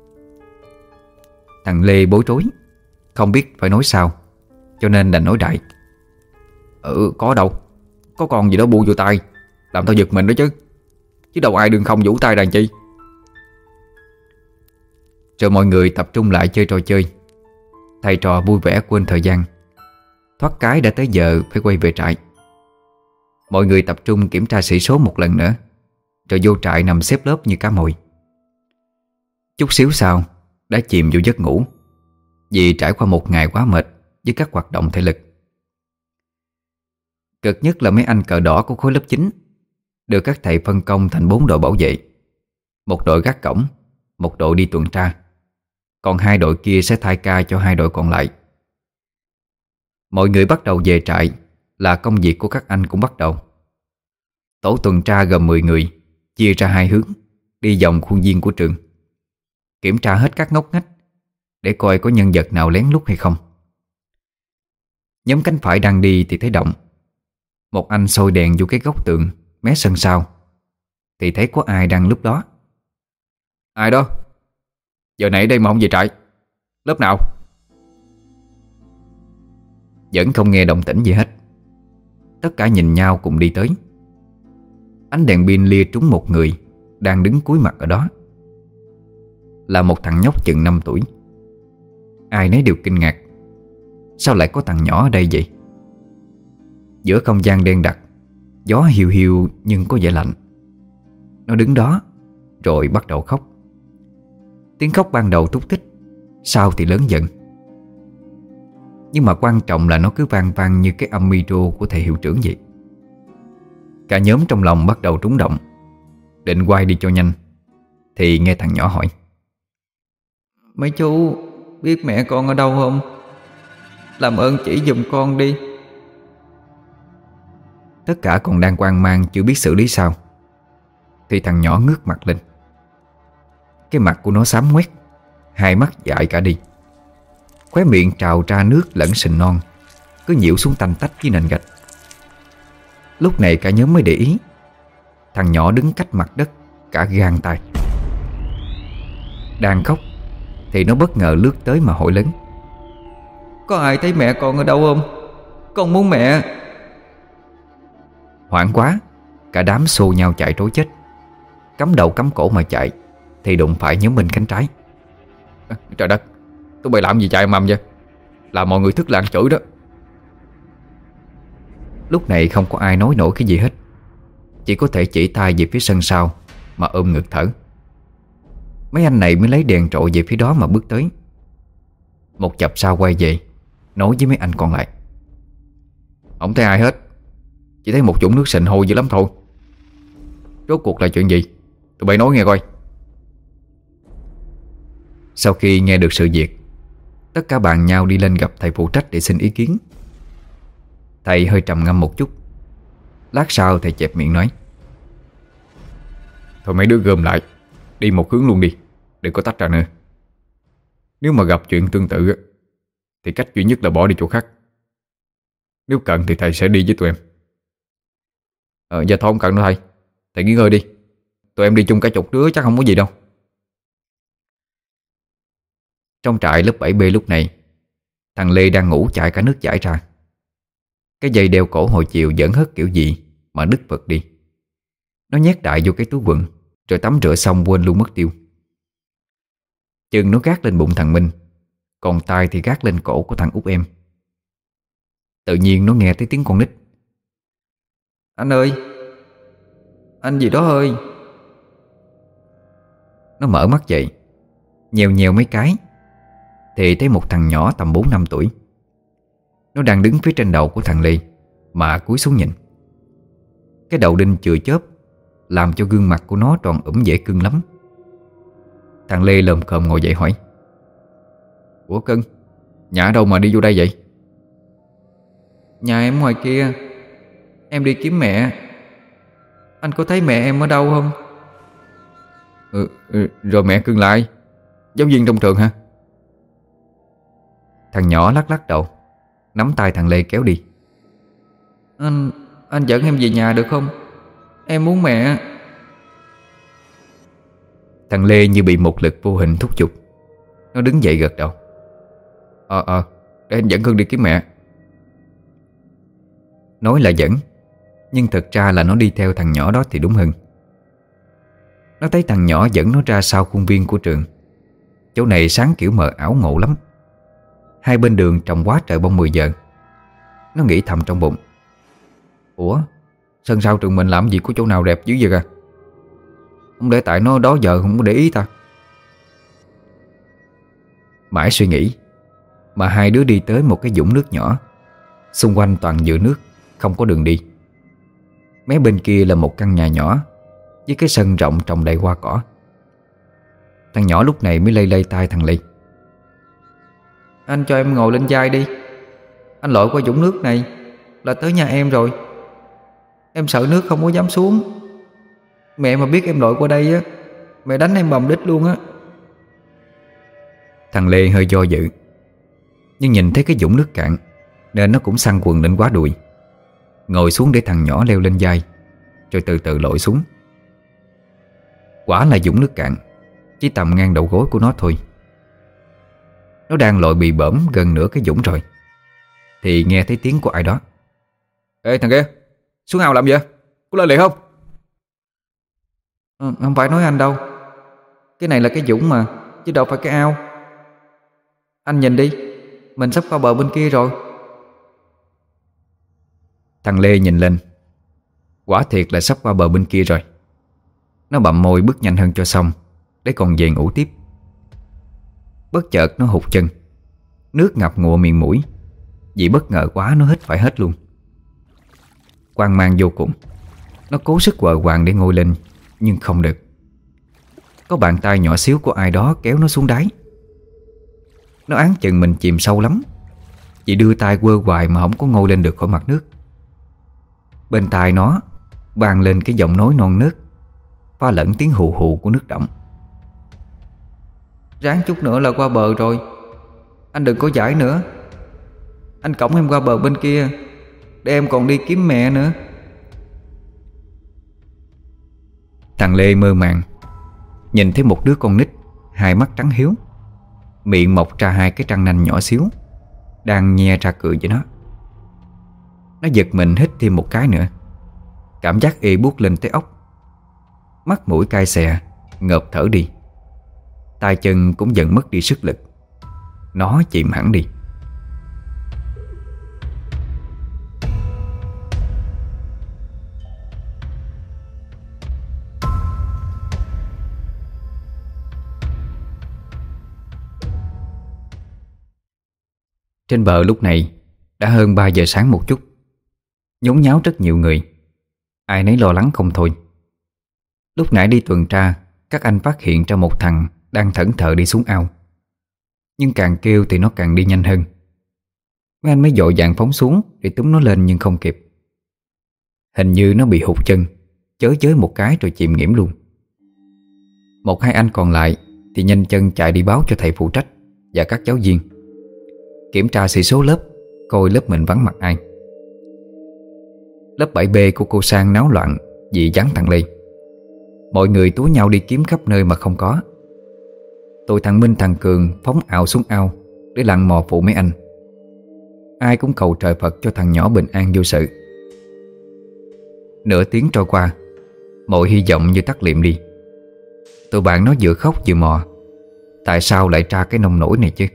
Thằng Lê bối rối, không biết phải nói sao, cho nên đành nói đại. Có đâu, có con gì đó bu vô tay, làm tao giật mình đó chứ. Chứ đâu ai đừng không vũ tay đàn chi. Rồi mọi người tập trung lại chơi trò chơi. Thầy trò vui vẻ quên thời gian. Thoát cái đã tới giờ phải quay về trại. Mọi người tập trung kiểm tra sĩ số một lần nữa, rồi vô trại nằm xếp lớp như cá mồi. Chút xíu sau đã chìm vô giấc ngủ, vì trải qua một ngày quá mệt với các hoạt động thể lực. Cực nhất là mấy anh cờ đỏ của khối lớp 9 được các thầy phân công thành 4 đội bảo vệ. Một đội gác cổng, một đội đi tuần tra, còn 2 đội kia sẽ thay ca cho 2 đội còn lại. Mọi người bắt đầu về trại là công việc của các anh cũng bắt đầu. Tổ tuần tra gồm 10 người, chia ra 2 hướng, đi vòng khuôn viên của trường, kiểm tra hết các ngóc ngách để coi có nhân vật nào lén lút hay không. Nhóm cánh phải đang đi thì thấy động. Một anh soi đèn vô cái góc tường mé sân sau thì thấy có ai đang lúc đó. Ai đó? Giờ này đây mà không về trại. Lớp nào? Vẫn không nghe động tĩnh gì hết. Tất cả nhìn nhau cùng đi tới. Ánh đèn pin lia trúng một người đang đứng cúi mặt ở đó. Là một thằng nhóc chừng 5 tuổi. Ai nấy đều kinh ngạc. Sao lại có thằng nhỏ ở đây vậy? Giữa không gian đen đặc, gió hiu hiu nhưng có vẻ lạnh. Nó đứng đó rồi bắt đầu khóc. Tiếng khóc ban đầu thúc thích, sau thì lớn dần. Nhưng mà quan trọng là nó cứ vang vang như cái âm micro của thầy hiệu trưởng vậy. Cả nhóm trong lòng bắt đầu trúng động, định quay đi cho nhanh thì nghe thằng nhỏ hỏi: Mấy chú biết mẹ con ở đâu không? Làm ơn chỉ giùm con đi. Tất cả còn đang hoang mang chưa biết xử lý sao thì thằng nhỏ ngước mặt lên. Cái mặt của nó xám ngoét, hai mắt dại cả đi. Khóe miệng trào ra nước lẫn sình non, cứ nhiễu xuống tanh tách với nền gạch. Lúc này cả nhóm mới để ý, thằng nhỏ đứng cách mặt đất cả gang tay. Đang khóc thì nó bất ngờ lướt tới mà hỏi lớn: Có ai thấy mẹ con ở đâu không? Con muốn mẹ. Hoảng quá, cả đám xô nhau chạy trối chết. Cắm đầu cắm cổ mà chạy thì đụng phải nhóm bên cánh trái. Trời đất, tụi bay làm gì chạy mầm vậy? Làm mọi người thức lạng chửi đó. Lúc này không có ai nói nổi cái gì hết, chỉ có thể chỉ tay về phía sân sau mà ôm ngực thở. Mấy anh này mới lấy đèn trội về phía đó mà bước tới. Một chập sau quay về, nói với mấy anh còn lại: Không thấy ai hết, chỉ thấy một vũng nước sình hôi dữ lắm thôi. Rốt cuộc là chuyện gì? Tụi bay nói nghe coi. Sau khi nghe được sự việc, tất cả bàn nhau đi lên gặp thầy phụ trách để xin ý kiến. Thầy hơi trầm ngâm một chút. Lát sau thầy chẹp miệng nói: Thôi mấy đứa gom lại, đi một hướng luôn đi, đừng có tách ra nữa. Nếu mà gặp chuyện tương tự thì cách duy nhất là bỏ đi chỗ khác. Nếu cần thì thầy sẽ đi với tụi em. Dạ thôi không cần đâu thầy. Thầy nghỉ ngơi đi. Tụi em đi chung cả chục đứa chắc không có gì đâu. Trong trại lớp 7B lúc này, thằng Lê đang ngủ chảy cả nước chảy ra. Cái dây đeo cổ hồi chiều vẫn hất kiểu gì mà đứt vật đi. Nó nhét đại vô cái túi quần, rồi tắm rửa xong quên luôn mất tiêu. Chân nó gác lên bụng thằng Minh, còn tay thì gác lên cổ của thằng út em. Tự nhiên nó nghe thấy tiếng con nít: Anh ơi, anh gì đó ơi. Nó mở mắt dậy, nhèo nhèo mấy cái thì thấy một thằng nhỏ tầm 4-5 tuổi. Nó đang đứng phía trên đầu của thằng Lê mà cúi xuống nhìn. Cái đầu đinh chừa chớp làm cho gương mặt của nó tròn ửng dễ cưng lắm. Thằng Lê lồm cồm ngồi dậy hỏi: Ủa Cưng, nhà ở đâu mà đi vô đây vậy? Nhà em ngoài kia, em đi kiếm mẹ. Anh có thấy mẹ em ở đâu không? Rồi mẹ Cưng là ai? Giáo viên trong trường hả? Thằng nhỏ lắc lắc đầu, nắm tay thằng Lê kéo đi. Anh dẫn em về nhà được không? Em muốn mẹ. Thằng Lê như bị một lực vô hình thúc giục. Nó đứng dậy gật đầu: Để anh dẫn Cưng đi kiếm mẹ. Nói là dẫn, nhưng thực ra là nó đi theo thằng nhỏ đó thì đúng hơn. Nó thấy thằng nhỏ dẫn nó ra sau khuôn viên của trường. Chỗ này sáng kiểu mờ ảo ngộ lắm. Hai bên đường trồng quá trời bông 10 giờ. Nó nghĩ thầm trong bụng: ủa, sân sau trường mình làm gì có chỗ nào đẹp dữ vậy à? Không lẽ tại nó đó giờ không có để ý ta? Mãi suy nghĩ mà hai đứa đi tới một cái vũng nước nhỏ. Xung quanh toàn dừa nước, không có đường đi. Mé bên kia là một căn nhà nhỏ với cái sân rộng trồng đầy hoa cỏ. Thằng nhỏ lúc này mới lay lay tai thằng Ly: anh cho em ngồi lên vai đi. Anh lội qua vũng nước này là tới nhà em rồi. Em sợ nước không có dám xuống. Mẹ mà biết em lội qua đây á, mẹ đánh em bầm đít luôn á. Thằng Lê hơi do dự, nhưng nhìn thấy cái vũng nước cạn nên nó cũng xăng quần định quá đùi, ngồi xuống để thằng nhỏ leo lên vai, rồi từ từ lội xuống. Quả là vũng nước cạn, chỉ tầm ngang đầu gối của nó thôi. Nó đang lội bị bõm gần nửa cái vũng rồi thì nghe thấy tiếng của ai đó: ê thằng kia, xuống ao làm gì? Có lên liền không? Không phải nói anh đâu. Cái này là cái vũng mà, chứ đâu phải cái ao. Anh nhìn đi, mình sắp qua bờ bên kia rồi. Thằng Lê nhìn lên. Quả thiệt là sắp qua bờ bên kia rồi. Nó bặm môi bước nhanh hơn cho xong, để còn về ngủ tiếp. Bất chợt nó hụt chân. Nước ngập ngụa miệng mũi. Vì bất ngờ quá nó hít phải hết luôn. Hoang mang vô cùng, nó cố sức quờ quạng để ngồi lên, nhưng không được. Có bàn tay nhỏ xíu của ai đó kéo nó xuống đáy. Nó áng chừng mình chìm sâu lắm, chỉ đưa tay quơ hoài mà không có ngồi lên được khỏi mặt nước. Bên tai nó vang lên cái giọng nói non nớt, pha lẫn tiếng hù hù của nước động: ráng chút nữa là qua bờ rồi. Anh đừng có giải nữa. Anh cõng em qua bờ bên kia, để em còn đi kiếm mẹ nữa. Thằng Lê mơ màng nhìn thấy một đứa con nít, hai mắt trắng hiếu, miệng mọc ra hai cái răng nanh nhỏ xíu, đang nhe ra cười với nó. Nó giật mình hít thêm một cái nữa. Cảm giác ê buốt lên tới óc. Mắt mũi cay xè, ngợp thở đi. tay chân cũng dần mất đi sức lực. Nó chìm hẳn đi. Trên bờ lúc này đã hơn 3 giờ sáng một chút. Nhốn nháo rất nhiều người, ai nấy lo lắng không thôi. Lúc nãy đi tuần tra, các anh phát hiện ra một thằng đang thẫn thờ đi xuống ao. Nhưng càng kêu thì nó càng đi nhanh hơn. Mấy anh mới vội vàng phóng xuống để túm nó lên nhưng không kịp. Hình như nó bị hụt chân, chới chới một cái rồi chìm nghỉm luôn. Một hai anh còn lại thì nhanh chân chạy đi báo cho thầy phụ trách và các giáo viên, kiểm tra sĩ số lớp, coi lớp mình vắng mặt ai. Lớp 7B của cô Sang náo loạn vì vắng thằng Lê. Mọi người túa nhau đi kiếm khắp nơi mà không có. Tụi thằng Minh thằng Cường phóng ảo xuống ao để lặn mò phụ mấy anh. Ai cũng cầu trời Phật cho thằng nhỏ bình an vô sự. Nửa tiếng trôi qua, mọi hy vọng như tắt liệm đi. Tụi bạn nó vừa khóc vừa mò, tại sao lại tra cái nông nổi này chứ.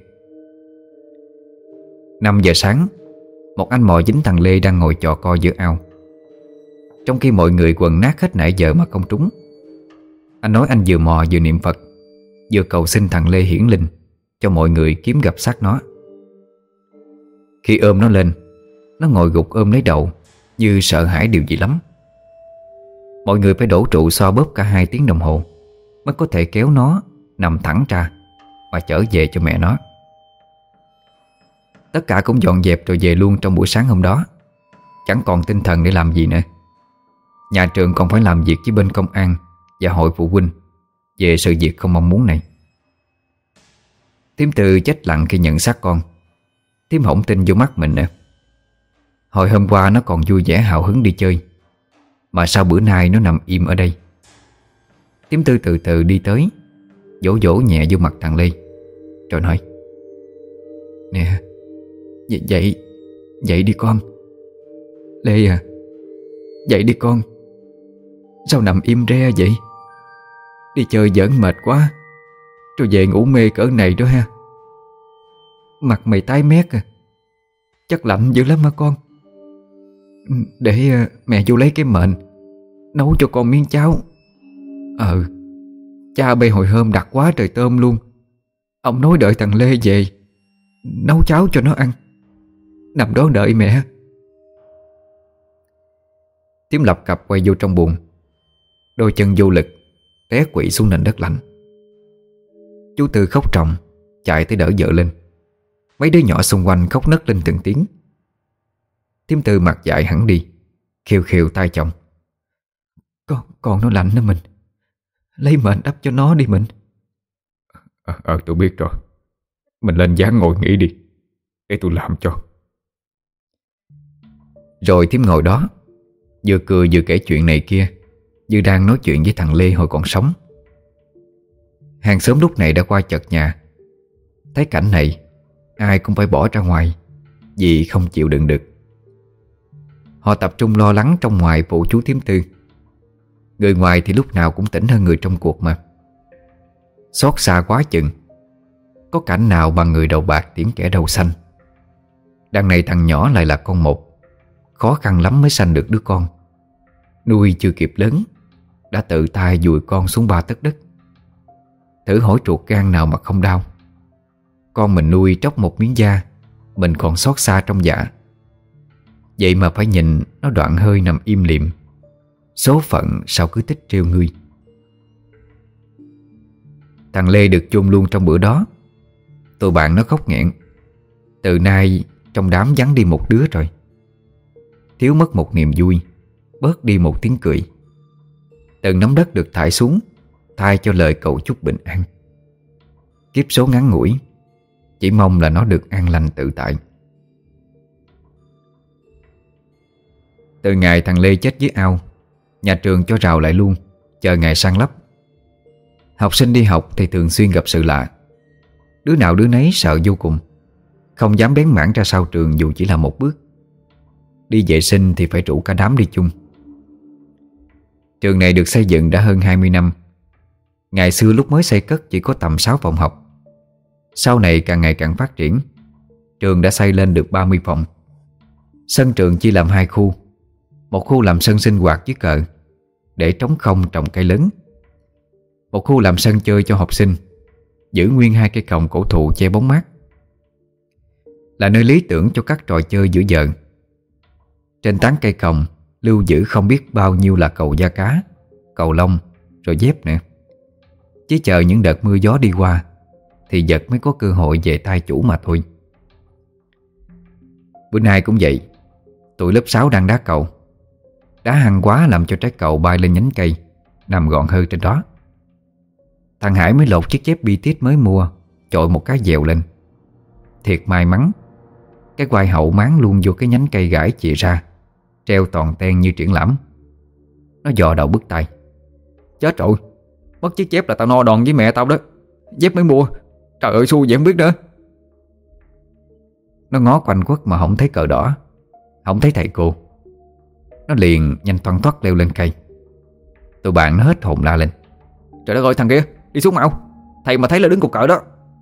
5 giờ sáng, một anh mò dính thằng Lê đang ngồi chò co giữa ao. Trong khi mọi người quần nát hết nãy giờ mà không trúng, anh nói anh vừa mò vừa niệm Phật, vừa cầu xin thằng Lê hiển linh cho mọi người kiếm gặp xác nó. Khi ôm nó lên, nó ngồi gục ôm lấy đầu, như sợ hãi điều gì lắm. Mọi người phải đổ trụ xoa bóp cả 2 tiếng đồng hồ mới có thể kéo nó nằm thẳng ra và chở về cho mẹ nó. Tất cả cũng dọn dẹp rồi về luôn trong buổi sáng hôm đó. Chẳng còn tinh thần để làm gì nữa. Nhà trường còn phải làm việc với bên công an và hội phụ huynh về sự việc không mong muốn này. Thím Tư chết lặng khi nhận xác con. Thím không tin vô mắt mình nữa. Hồi hôm qua nó còn vui vẻ hào hứng đi chơi, mà sao bữa nay nó nằm im ở đây. Thím Tư từ từ đi tới, vỗ vỗ nhẹ vô mặt thằng Lê, rồi nói: "Nè, dậy đi con. Lê à, dậy đi con. Sao nằm im re vậy? Đi chơi giỡn mệt quá, rồi về ngủ mê cỡ này đó ha. Mặt mày tái mét à. Chắc lạnh dữ lắm hả con? Để mẹ vô lấy cái mền nấu cho con miếng cháo. Cha bê hồi hôm đặt quá trời tôm luôn. Ông nói đợi thằng Lê về nấu cháo cho nó ăn. Nằm đó đợi mẹ. Tím lập cập quay vô trong buồng, đôi chân vô lực té quỵ xuống nền đất lạnh. Chú Tư khóc tròng chạy tới đỡ vợ lên. Mấy đứa nhỏ xung quanh khóc nấc lên từng tiếng. Tím Tư mặt dại hẳn đi, khều khều tay chồng. Con nó lạnh đó mình. Lấy mền đắp cho nó đi mình. Tôi biết rồi. Mình lên dáng ngồi nghỉ đi, để tôi làm cho. Rồi Tím ngồi đó, vừa cười vừa kể chuyện này kia, như đang nói chuyện với thằng Lê hồi còn sống. Hàng xóm lúc này đã qua chật nhà. Thấy cảnh này, ai cũng phải bỏ ra ngoài vì không chịu đựng được. Họ tập trung lo lắng trong ngoài phụ chú Tím Tư. Người ngoài thì lúc nào cũng tỉnh hơn người trong cuộc mà. Xót xa quá chừng. Có cảnh nào bằng người đầu bạc tiễn kẻ đầu xanh. Đằng này thằng nhỏ lại là con một, khó khăn lắm mới sanh được đứa con. Nuôi chưa kịp lớn đã tự tay dùi con xuống 3 tấc đất. Thử hỏi ruột gan nào mà không đau. Con mình nuôi tróc một miếng da, mình còn xót xa trong dạ. Vậy mà phải nhìn nó đoạn hơi nằm im lìm. Số phận sao cứ thích trêu ngươi. Thằng Lê được chôn luôn trong bữa đó. Tụi bạn nó khóc nghẹn. Từ nay trong đám vắng đi một đứa rồi. Thiếu mất một niềm vui, bớt đi một tiếng cười. Từng nắm đất được thải xuống, thay cho lời cầu chúc bình an. Kiếp số ngắn ngủi, chỉ mong là nó được an lành tự tại. Từ ngày thằng Lê chết dưới ao, nhà trường cho rào lại luôn, chờ ngày san lấp. Học sinh đi học thì thường xuyên gặp sự lạ. Đứa nào đứa nấy sợ vô cùng, không dám bén mảng ra sau trường dù chỉ là một bước. Đi vệ sinh thì phải rủ cả đám đi chung. Trường này được xây dựng đã hơn 20 năm. Ngày xưa lúc mới xây cất chỉ có tầm 6 phòng học. Sau này càng ngày càng phát triển, trường đã xây lên được 30 phòng. Sân trường chia làm 2 khu. Một khu làm sân sinh hoạt với cờ, để trống không trồng cây lớn. Một khu làm sân chơi cho học sinh, giữ nguyên 2 cây còng cổ thụ che bóng mát. Là nơi lý tưởng cho các trò chơi giữa giờ. Trên tán cây còng lưu giữ không biết bao nhiêu là cầu da cá, cầu lông, rồi dép nữa. Chỉ chờ những đợt mưa gió đi qua thì vật mới có cơ hội về tay chủ mà thôi. Bữa nay cũng vậy. Tụi lớp 6 đang đá cầu. Đá hăng quá làm cho trái cầu bay lên nhánh cây, nằm gọn hơn trên đó. Thằng Hải mới lột chiếc dép bi tít mới mua, chội một cái dèo lên. Thiệt may mắn, cái quai hậu máng luôn vô cái nhánh cây gãi chìa ra, treo toàn ten như triển lãm. Nó dò đầu bứt tai. Chết rồi, mất chiếc dép là tao no đòn với mẹ tao đó. Dép mới mua, trời ơi xui vậy không biết nữa. Nó ngó quanh quất mà không thấy cờ đỏ, không thấy thầy cô. Nó liền nhanh thoăn thoắt leo lên cây. Tụi bạn nó hết hồn la lên. Trời đất ơi thằng kia, đi xuống mau. Thầy mà thấy là đứng cục cờ đó.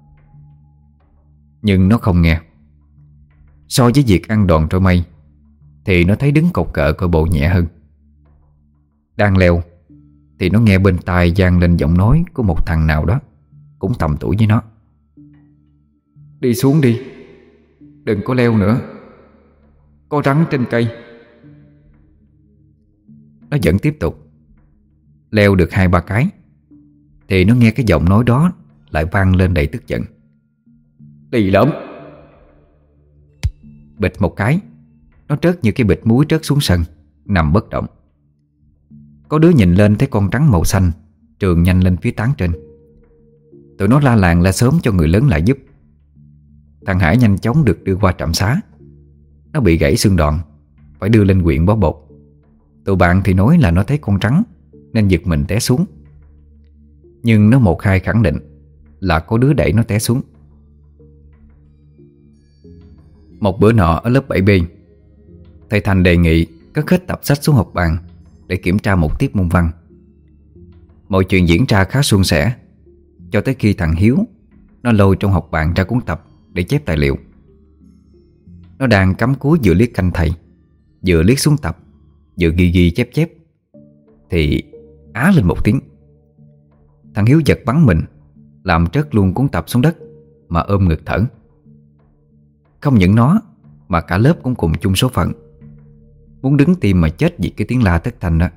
Nhưng nó không nghe. So với việc ăn đòn trôi mây thì nó thấy đứng cột cờ coi bộ nhẹ hơn. Đang leo thì nó nghe bên tai vang lên giọng nói của một thằng nào đó, cũng tầm tuổi với nó. Đi xuống đi, đừng có leo nữa, có rắn trên cây. Nó vẫn tiếp tục. Leo được 2-3 cái thì nó nghe cái giọng nói đó lại vang lên đầy tức giận. Đi lắm. Bịch một cái, nó trớt như cái bịch muối trớt xuống sân, nằm bất động. Có đứa nhìn lên thấy con rắn màu xanh trườn nhanh lên phía tán trên. Tụi nó la làng la sớm cho người lớn lại giúp. Thằng Hải nhanh chóng được đưa qua trạm xá. Nó bị gãy xương đòn, phải đưa lên huyện bó bột. Tụi bạn thì nói là nó thấy con rắn nên giật mình té xuống. Nhưng nó một hai khẳng định là có đứa đẩy nó té xuống. Một bữa nọ ở lớp 7B, thầy Thành đề nghị cất hết tập sách xuống học bàn để kiểm tra một tiết môn văn. Mọi chuyện diễn ra khá suôn sẻ, cho tới khi thằng Hiếu nó lôi trong học bàn ra cuốn tập để chép tài liệu. Nó đang cắm cúi vừa liếc canh thầy, vừa liếc xuống tập, vừa ghi ghi chép chép, thì á lên một tiếng. Thằng Hiếu giật bắn mình, làm trớt luôn cuốn tập xuống đất mà ôm ngực thở. Không những nó mà cả lớp cũng cùng chung số phận, muốn đứng tim mà chết vì cái tiếng la thất thanh đó.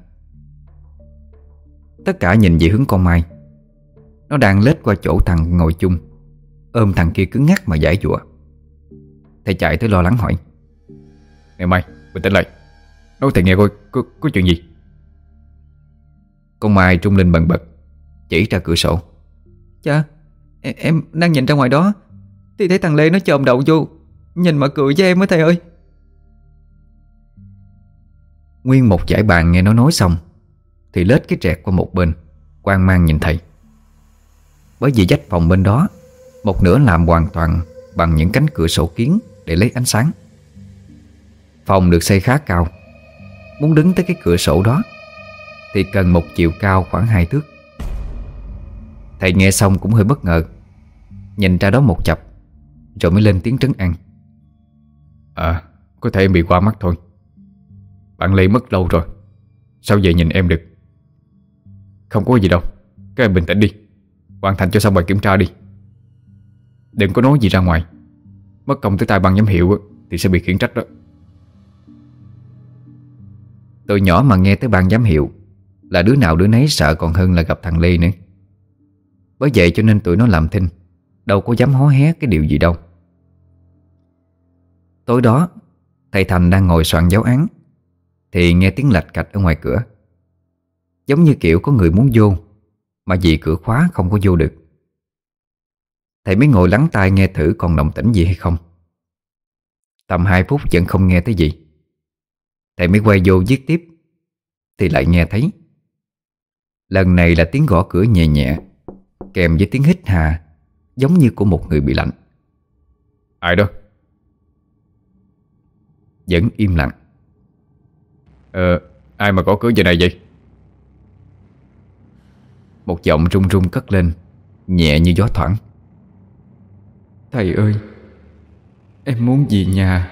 Tất cả nhìn về hướng con Mai. Nó đang lết qua chỗ thằng ngồi chung, ôm thằng kia cứng ngắc mà giãy giụa. Thầy chạy tới lo lắng hỏi: Nè Mai, bình tĩnh lại, nói thầy nghe coi có chuyện gì. Con Mai trung lên bần bật, chỉ ra cửa sổ: Dạ, em đang nhìn ra ngoài đó thì thấy thằng Lê nó chồm đầu vô, nhìn mà cười với em á thầy ơi. Nguyên một dãy bàn nghe nó nói xong thì lết cái trẹt qua một bên, hoang mang nhìn thầy. Bởi vì vách phòng bên đó một nửa làm hoàn toàn bằng những cánh cửa sổ kiến để lấy ánh sáng. Phòng được xây khá cao. Muốn đứng tới cái cửa sổ đó thì cần một chiều cao khoảng 2 thước. Thầy nghe xong cũng hơi bất ngờ, nhìn ra đó một chập rồi mới lên tiếng trấn an: Có thể em bị qua mắt thôi. Bạn Lê mất lâu rồi, sao về nhìn em được. Không có gì đâu, các em bình tĩnh đi, hoàn thành cho xong bài kiểm tra đi. Đừng có nói gì ra ngoài, mất công tới tay ban giám hiệu thì sẽ bị khiển trách đó. Tụi nhỏ mà nghe tới ban giám hiệu là đứa nào đứa nấy sợ còn hơn là gặp thằng Lê nữa. Bởi vậy cho nên tụi nó làm thinh, đâu có dám hó hé cái điều gì đâu. Tối đó thầy Thành đang ngồi soạn giáo án thì nghe tiếng lạch cạch ở ngoài cửa, giống như kiểu có người muốn vô mà vì cửa khóa không có vô được. Thầy mới ngồi lắng tai nghe thử còn động tĩnh gì hay không. Tầm 2 phút vẫn không nghe tới gì. Thầy mới quay vô viết tiếp thì lại nghe thấy. Lần này là tiếng gõ cửa nhẹ nhẹ kèm với tiếng hít hà, giống như của một người bị lạnh. Ai đó? Vẫn im lặng. Ai mà gõ cửa giờ này vậy? Một giọng run run cất lên, nhẹ như gió thoảng: Thầy ơi, em muốn về nhà.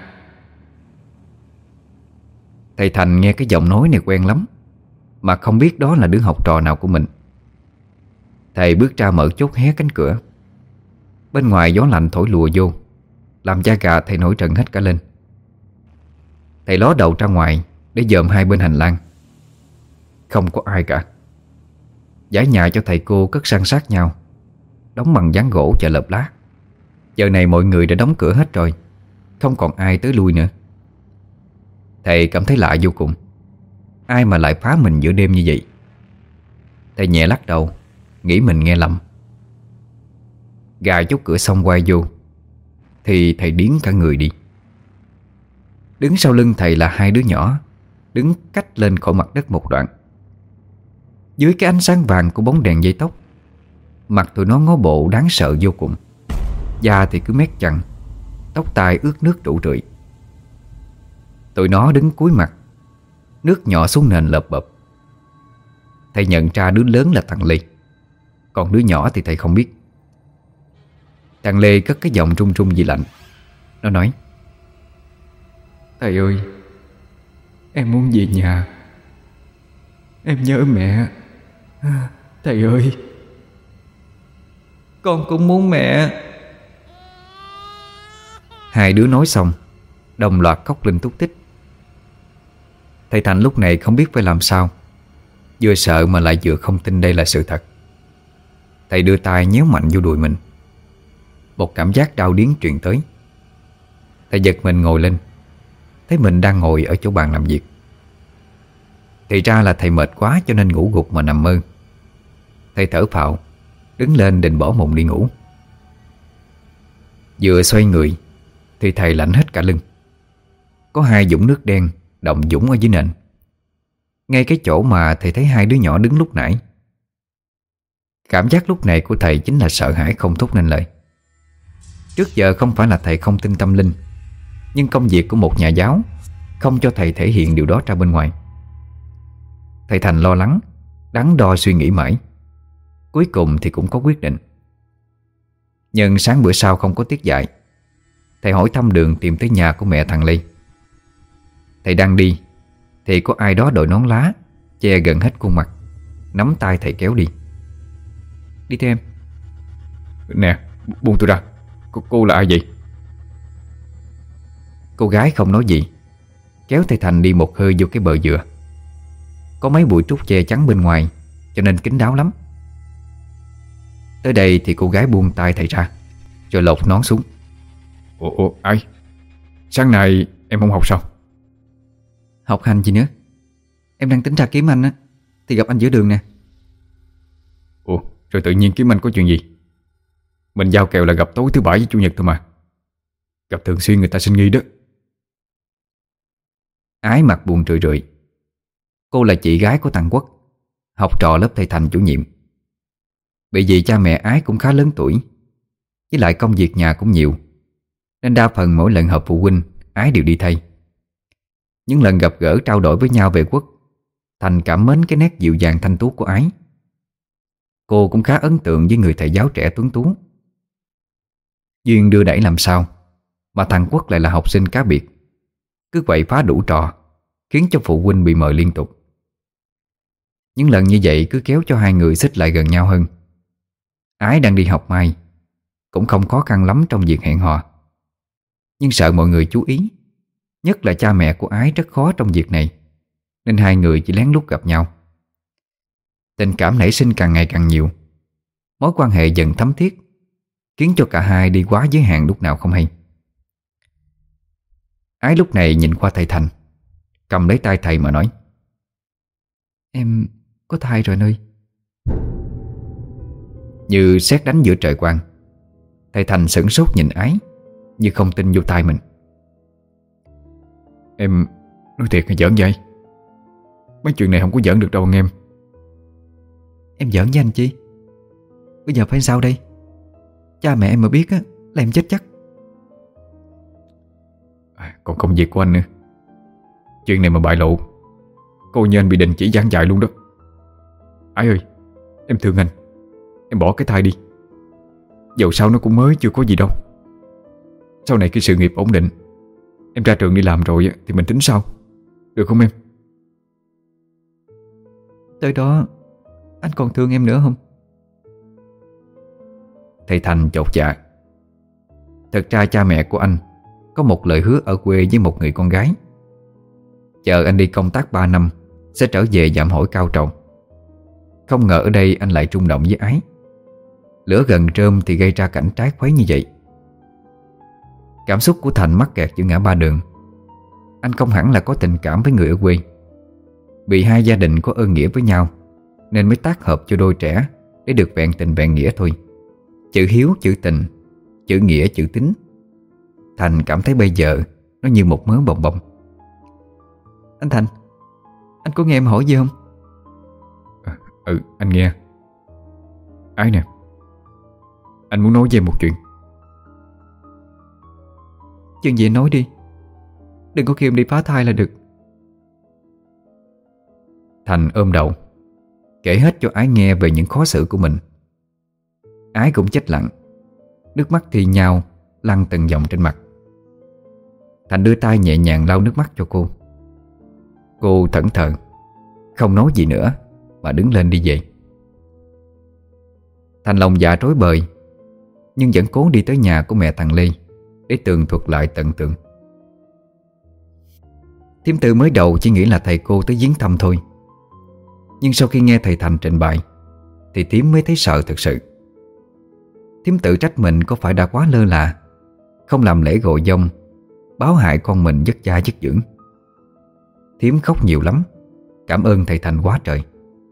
Thầy Thành nghe cái giọng nói này quen lắm, mà không biết đó là đứa học trò nào của mình. Thầy bước ra mở chốt hé cánh cửa. Bên ngoài gió lạnh thổi lùa vô, làm da gà thầy nổi trần hết cả lên. Thầy ló đầu ra ngoài để dòm hai bên hành lang. Không có ai cả. Dãy nhà cho thầy cô cất san sát nhau, đóng bằng ván gỗ chợ lợp lá. Giờ này mọi người đã đóng cửa hết rồi, không còn ai tới lui nữa. Thầy cảm thấy lạ vô cùng. Ai mà lại phá mình giữa đêm như vậy? Thầy nhẹ lắc đầu, nghĩ mình nghe lầm. Gài chốt cửa xong quay vô thì thầy điếng cả người đi. Đứng sau lưng thầy là hai đứa nhỏ, đứng cách lên khỏi mặt đất một đoạn. Dưới cái ánh sáng vàng của bóng đèn dây tóc, mặt tụi nó ngó bộ đáng sợ vô cùng. Da thì cứ mét chằn, tóc tai ướt nước rủ rượi. Tụi nó đứng cúi mặt, nước nhỏ xuống nền lợp bập. Thầy nhận ra đứa lớn là thằng Lê, còn đứa nhỏ thì thầy không biết. Thằng Lê cất cái giọng run run vì lạnh. Nó nói: Thầy ơi, em muốn về nhà. Em nhớ mẹ. Thầy ơi, con cũng muốn mẹ. Hai đứa nói xong đồng loạt khóc lên túc tích. Thầy Thành lúc này không biết phải làm sao, vừa sợ mà lại vừa không tin đây là sự thật. Thầy đưa tay nhéo mạnh vô đùi mình. Một cảm giác đau điếng truyền tới. Thầy giật mình ngồi lên, thấy mình đang ngồi ở chỗ bàn làm việc. Thì ra là thầy mệt quá cho nên ngủ gục mà nằm mơ. Thầy thở phào, đứng lên định bỏ mộng đi ngủ. Vừa xoay người thì thầy lạnh hết cả lưng. Có hai vũng nước đen đọng dũng ở dưới nền, ngay cái chỗ mà thầy thấy hai đứa nhỏ đứng lúc nãy. Cảm giác lúc này của thầy chính là sợ hãi không thốt nên lời. Trước giờ không phải là thầy không tin tâm linh, nhưng công việc của một nhà giáo không cho thầy thể hiện điều đó ra bên ngoài. Thầy Thành lo lắng, đắn đo suy nghĩ mãi, cuối cùng thì cũng có quyết định. Nhưng sáng bữa sau không có tiết dạy, Thầy hỏi thăm đường tìm tới nhà của mẹ thằng Lê. Thầy đang đi thì có ai đó đội nón lá che gần hết khuôn mặt, nắm tay thầy kéo đi. Đi theo em. Nè, buông tôi ra. Cô là ai vậy? Cô gái không nói gì, kéo thầy Thành đi một hơi vô cái bờ dừa. Có mấy bụi trúc che chắn bên ngoài, cho nên kín đáo lắm. Tới đây thì cô gái buông tay thầy ra, rồi lột nón xuống. Ủa, ai? Sáng nay em không học sao? Học hành gì nữa? Em đang tính ra kiếm anh á, thì gặp anh giữa đường nè. Ủa, rồi tự nhiên kiếm anh có chuyện gì? Mình giao kèo là gặp tối thứ bảy với chủ nhật thôi mà. Gặp thường xuyên người ta sinh nghi đó. Ái mặt buồn rười rượi. Cô là chị gái của thằng Quốc, học trò lớp thầy Thành chủ nhiệm. Bởi vì cha mẹ Ái cũng khá lớn tuổi, với lại công việc nhà cũng nhiều, nên đa phần mỗi lần họp phụ huynh Ái đều đi thay. Những lần gặp gỡ trao đổi với nhau về Quốc, Thành cảm mến cái nét dịu dàng thanh tú của Ái. Cô cũng khá ấn tượng với người thầy giáo trẻ tuấn tú. Duyên đưa đẩy làm sao mà thằng Quốc lại là học sinh cá biệt, cứ quậy phá đủ trò, khiến cho phụ huynh bị mời liên tục. Những lần như vậy cứ kéo cho hai người xích lại gần nhau hơn. Ái đang đi học mai, cũng không khó khăn lắm trong việc hẹn hò, nhưng sợ mọi người chú ý, nhất là cha mẹ của Ái rất khó trong việc này, nên hai người chỉ lén lút gặp nhau. Tình cảm nảy sinh càng ngày càng nhiều, mối quan hệ dần thấm thiết, khiến cho cả hai đi quá giới hạn lúc nào không hay. Ái lúc này nhìn qua thầy Thành, cầm lấy tay thầy mà nói: Em có thai rồi anh ơi. Như sét đánh giữa trời quang, thầy Thành sửng sốt nhìn Ái, như không tin vô tai mình. Em nói thiệt hay giỡn vậy? Mấy chuyện này không có giỡn được đâu anh em. Em giỡn với anh chi? Bây giờ phải sao đây? Cha mẹ em mà biết á là em chết chắc. Còn công việc của anh nữa. Chuyện này mà bại lộ, cô như anh bị đình chỉ giảng dạy luôn đó. Ái ơi, em thương anh. Em bỏ cái thai đi. Dẫu sao nó cũng mới chưa có gì đâu. Sau này khi sự nghiệp ổn định, em ra trường đi làm rồi thì mình tính sau. Được không em? Tới đó anh còn thương em nữa không? Thầy Thành chột dạ. Thật ra cha mẹ của anh có một lời hứa ở quê với một người con gái, chờ anh đi công tác 3 năm sẽ trở về dạm hỏi cao trầu. Không ngờ ở đây anh lại trung động với Ái. Lửa gần rơm thì gây ra cảnh trái khuấy như vậy. Cảm xúc của Thành mắc kẹt giữa ngã ba đường. Anh không hẳn là có tình cảm với người ở quê, vì hai gia đình có ơn nghĩa với nhau nên mới tác hợp cho đôi trẻ để được vẹn tình vẹn nghĩa thôi. Chữ hiếu chữ tình, chữ nghĩa chữ tín. Thành cảm thấy bây giờ nó như một mớ bồng bồng. Anh Thành, anh có nghe em hỏi gì không? Anh nghe. Ái nè, anh muốn nói với em một chuyện. Chuyện gì nói đi, đừng có kêu em đi phá thai là được. Thành ôm đầu, kể hết cho Ái nghe về những khó xử của mình. Ái cũng chết lặng, nước mắt thì nhao lăn từng dòng trên mặt. Thành đưa tay nhẹ nhàng lau nước mắt cho cô. Cô thẫn thờ, không nói gì nữa mà đứng lên đi về. Thành lòng dạ rối bời, nhưng vẫn cố đi tới nhà của mẹ thằng Lê để tường thuật lại tận tường. Thím Tư mới đầu chỉ nghĩ là thầy cô tới viếng thăm thôi, nhưng sau khi nghe thầy Thành trình bày thì thím mới thấy sợ thực sự. Thím tự trách mình có phải đã quá lơ là, không làm lễ gọi dông, báo hại con mình vất gia vất dưỡng. Thím khóc nhiều lắm, cảm ơn thầy Thành quá trời.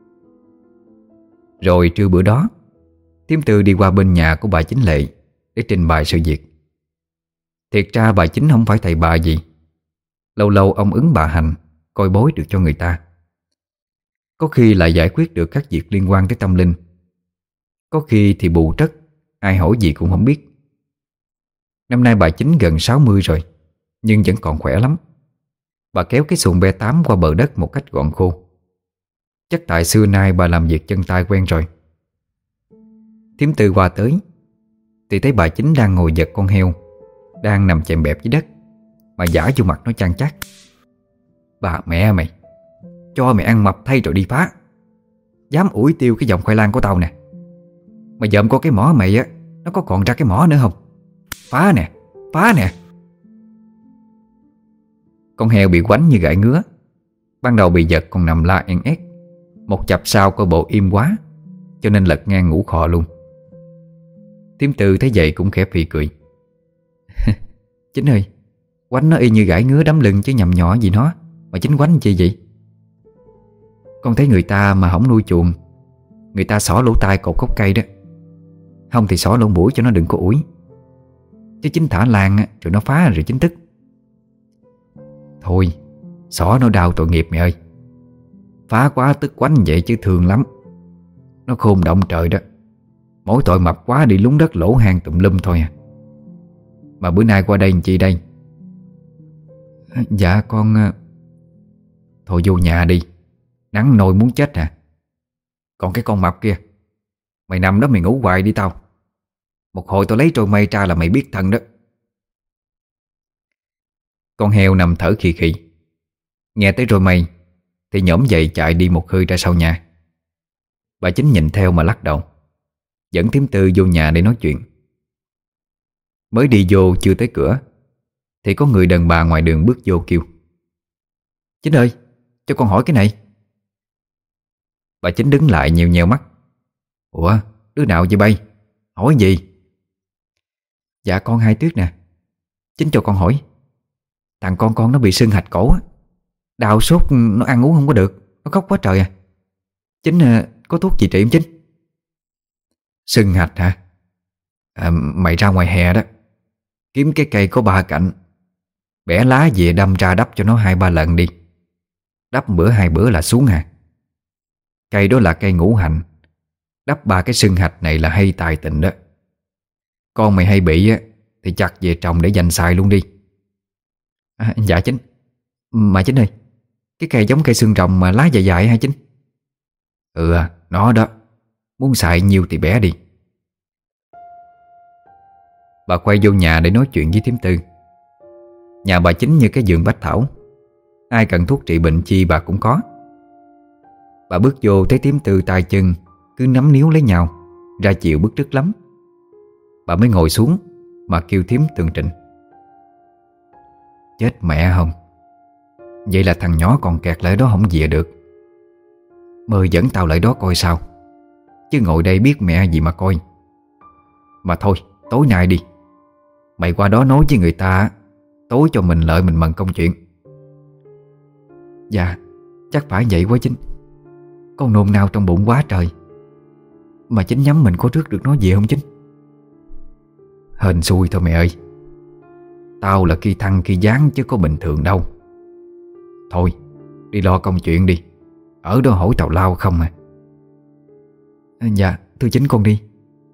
Rồi trưa bữa đó, thím Tư đi qua bên nhà của bà Chính Lệ để trình bày sự việc. Thiệt ra bà Chính không phải thầy bà gì. Lâu lâu ông ứng bà hành, coi bói được cho người ta. Có khi lại giải quyết được các việc liên quan tới tâm linh. Có khi thì bù trất, ai hỏi gì cũng không biết. Năm nay bà Chính gần 60 rồi, nhưng vẫn còn khỏe lắm. Bà kéo cái xuồng B8 qua bờ đất một cách gọn khô. Chắc tại xưa nay bà làm việc chân tay quen rồi. Thím Tư qua tới thì thấy bà Chính đang ngồi giật con heo, đang nằm chèm bẹp dưới đất mà giả vô mặt nó chan chát: "Bà mẹ mày, cho mày ăn mập thay rồi đi phá. Dám ủi tiêu cái dòng khoai lang của tao nè. Mà dòm có cái mỏ mày á, nó có còn ra cái mỏ nữa không? Phá nè, phá nè." Con heo bị quánh như gãi ngứa. Ban đầu bị giật còn nằm la en ét. Một chập sau coi bộ im quá, cho nên lật ngang ngủ khò luôn. Thím Tư thấy vậy cũng khẽ phì cười. "Chính ơi, quánh nó y như gãi ngứa đấm lưng chứ nhầm nhỏ gì nó, mà chính quánh chi vậy? Con thấy người ta mà không nuôi chuồng, người ta xỏ lỗ tai cột gốc cây đó. Không thì xỏ lỗ mũi cho nó đừng có ủi. Chứ chính thả lan á, rồi nó phá rồi chính tức. Thôi, xỏ nó đau tội nghiệp mày ơi. Phá quá tức quánh vậy chứ thương lắm. Nó khôn động trời đó. Mỗi tội mập quá đi lúng đất lỗ hang tùm lum thôi à. Mà bữa nay qua đây làm chi đây?" "Dạ con..." "Thôi vô nhà đi. Nắng nôi muốn chết à. Còn cái con mập kia, mày nằm đó mày ngủ hoài đi tao. Một hồi tao lấy trôi mây ra là mày biết thân đó." Con heo nằm thở khì khì. Nghe tới trôi mây thì nhổm dậy chạy đi một hơi ra sau nhà. Bà Chính nhìn theo mà lắc đầu, dẫn thím Tư vô nhà để nói chuyện. Mới đi vô chưa tới cửa thì có người đàn bà ngoài đường bước vô kêu: "Chính ơi, cho con hỏi cái này." Bà Chính đứng lại nhèo nhèo mắt: "Ủa, đứa nào vậy bay? Hỏi gì?" "Dạ con Hai Tuyết nè. Chính cho con hỏi. Thằng con nó bị sưng hạch cổ á. Đau sốt, nó ăn uống không có được. Nó khóc quá trời à. Chính có thuốc gì trị không Chính?" "Sưng hạch hả? Mày ra ngoài hè đó, kiếm cái cây có ba cạnh, bẻ lá về đâm ra đắp cho nó 2-3 lần đi. Đắp bữa 2 bữa là xuống à. Cây đó là cây ngũ hành. Đắp 3 cái sưng hạch này là hay tài tình đó. Con mày hay bị á thì chặt về trồng để dành xài luôn đi." "Dạ Chính. Mà Chính ơi, cái cây giống cây xương rồng mà lá dài dài hả Chính?" "Ừ, nó đó. Muốn xài nhiêu thì bẻ đi." Bà quay vô nhà để nói chuyện với thím Tư. Nhà bà Chính như cái vườn bách thảo. Ai cần thuốc trị bệnh chi bà cũng có. Bà bước vô thấy thím Tư tay chân cứ nắm níu lấy nhau, ra chiều bức rứt lắm. Bà mới ngồi xuống mà kêu thím tường trình: "Chết mẹ không. Vậy là thằng nhỏ còn kẹt lại đó không về được. Mời dẫn tao lại đó coi sao. Chứ ngồi đây biết mẹ gì mà coi. Mà thôi, tối nay đi. Mày qua đó nói với người ta, tối cho mình lợi mình mần công chuyện." "Dạ, chắc phải vậy quá Chính. Con nôn nao trong bụng quá trời. Mà Chính nhắm mình có rước được nó về không Chính?" "Hên xui thôi mẹ ơi. Tao là khi thăng khi giáng chứ có bình thường đâu. Thôi, đi lo công chuyện đi. Ở đó hỏi tào lao không à." "Dạ, thưa Chính con đi."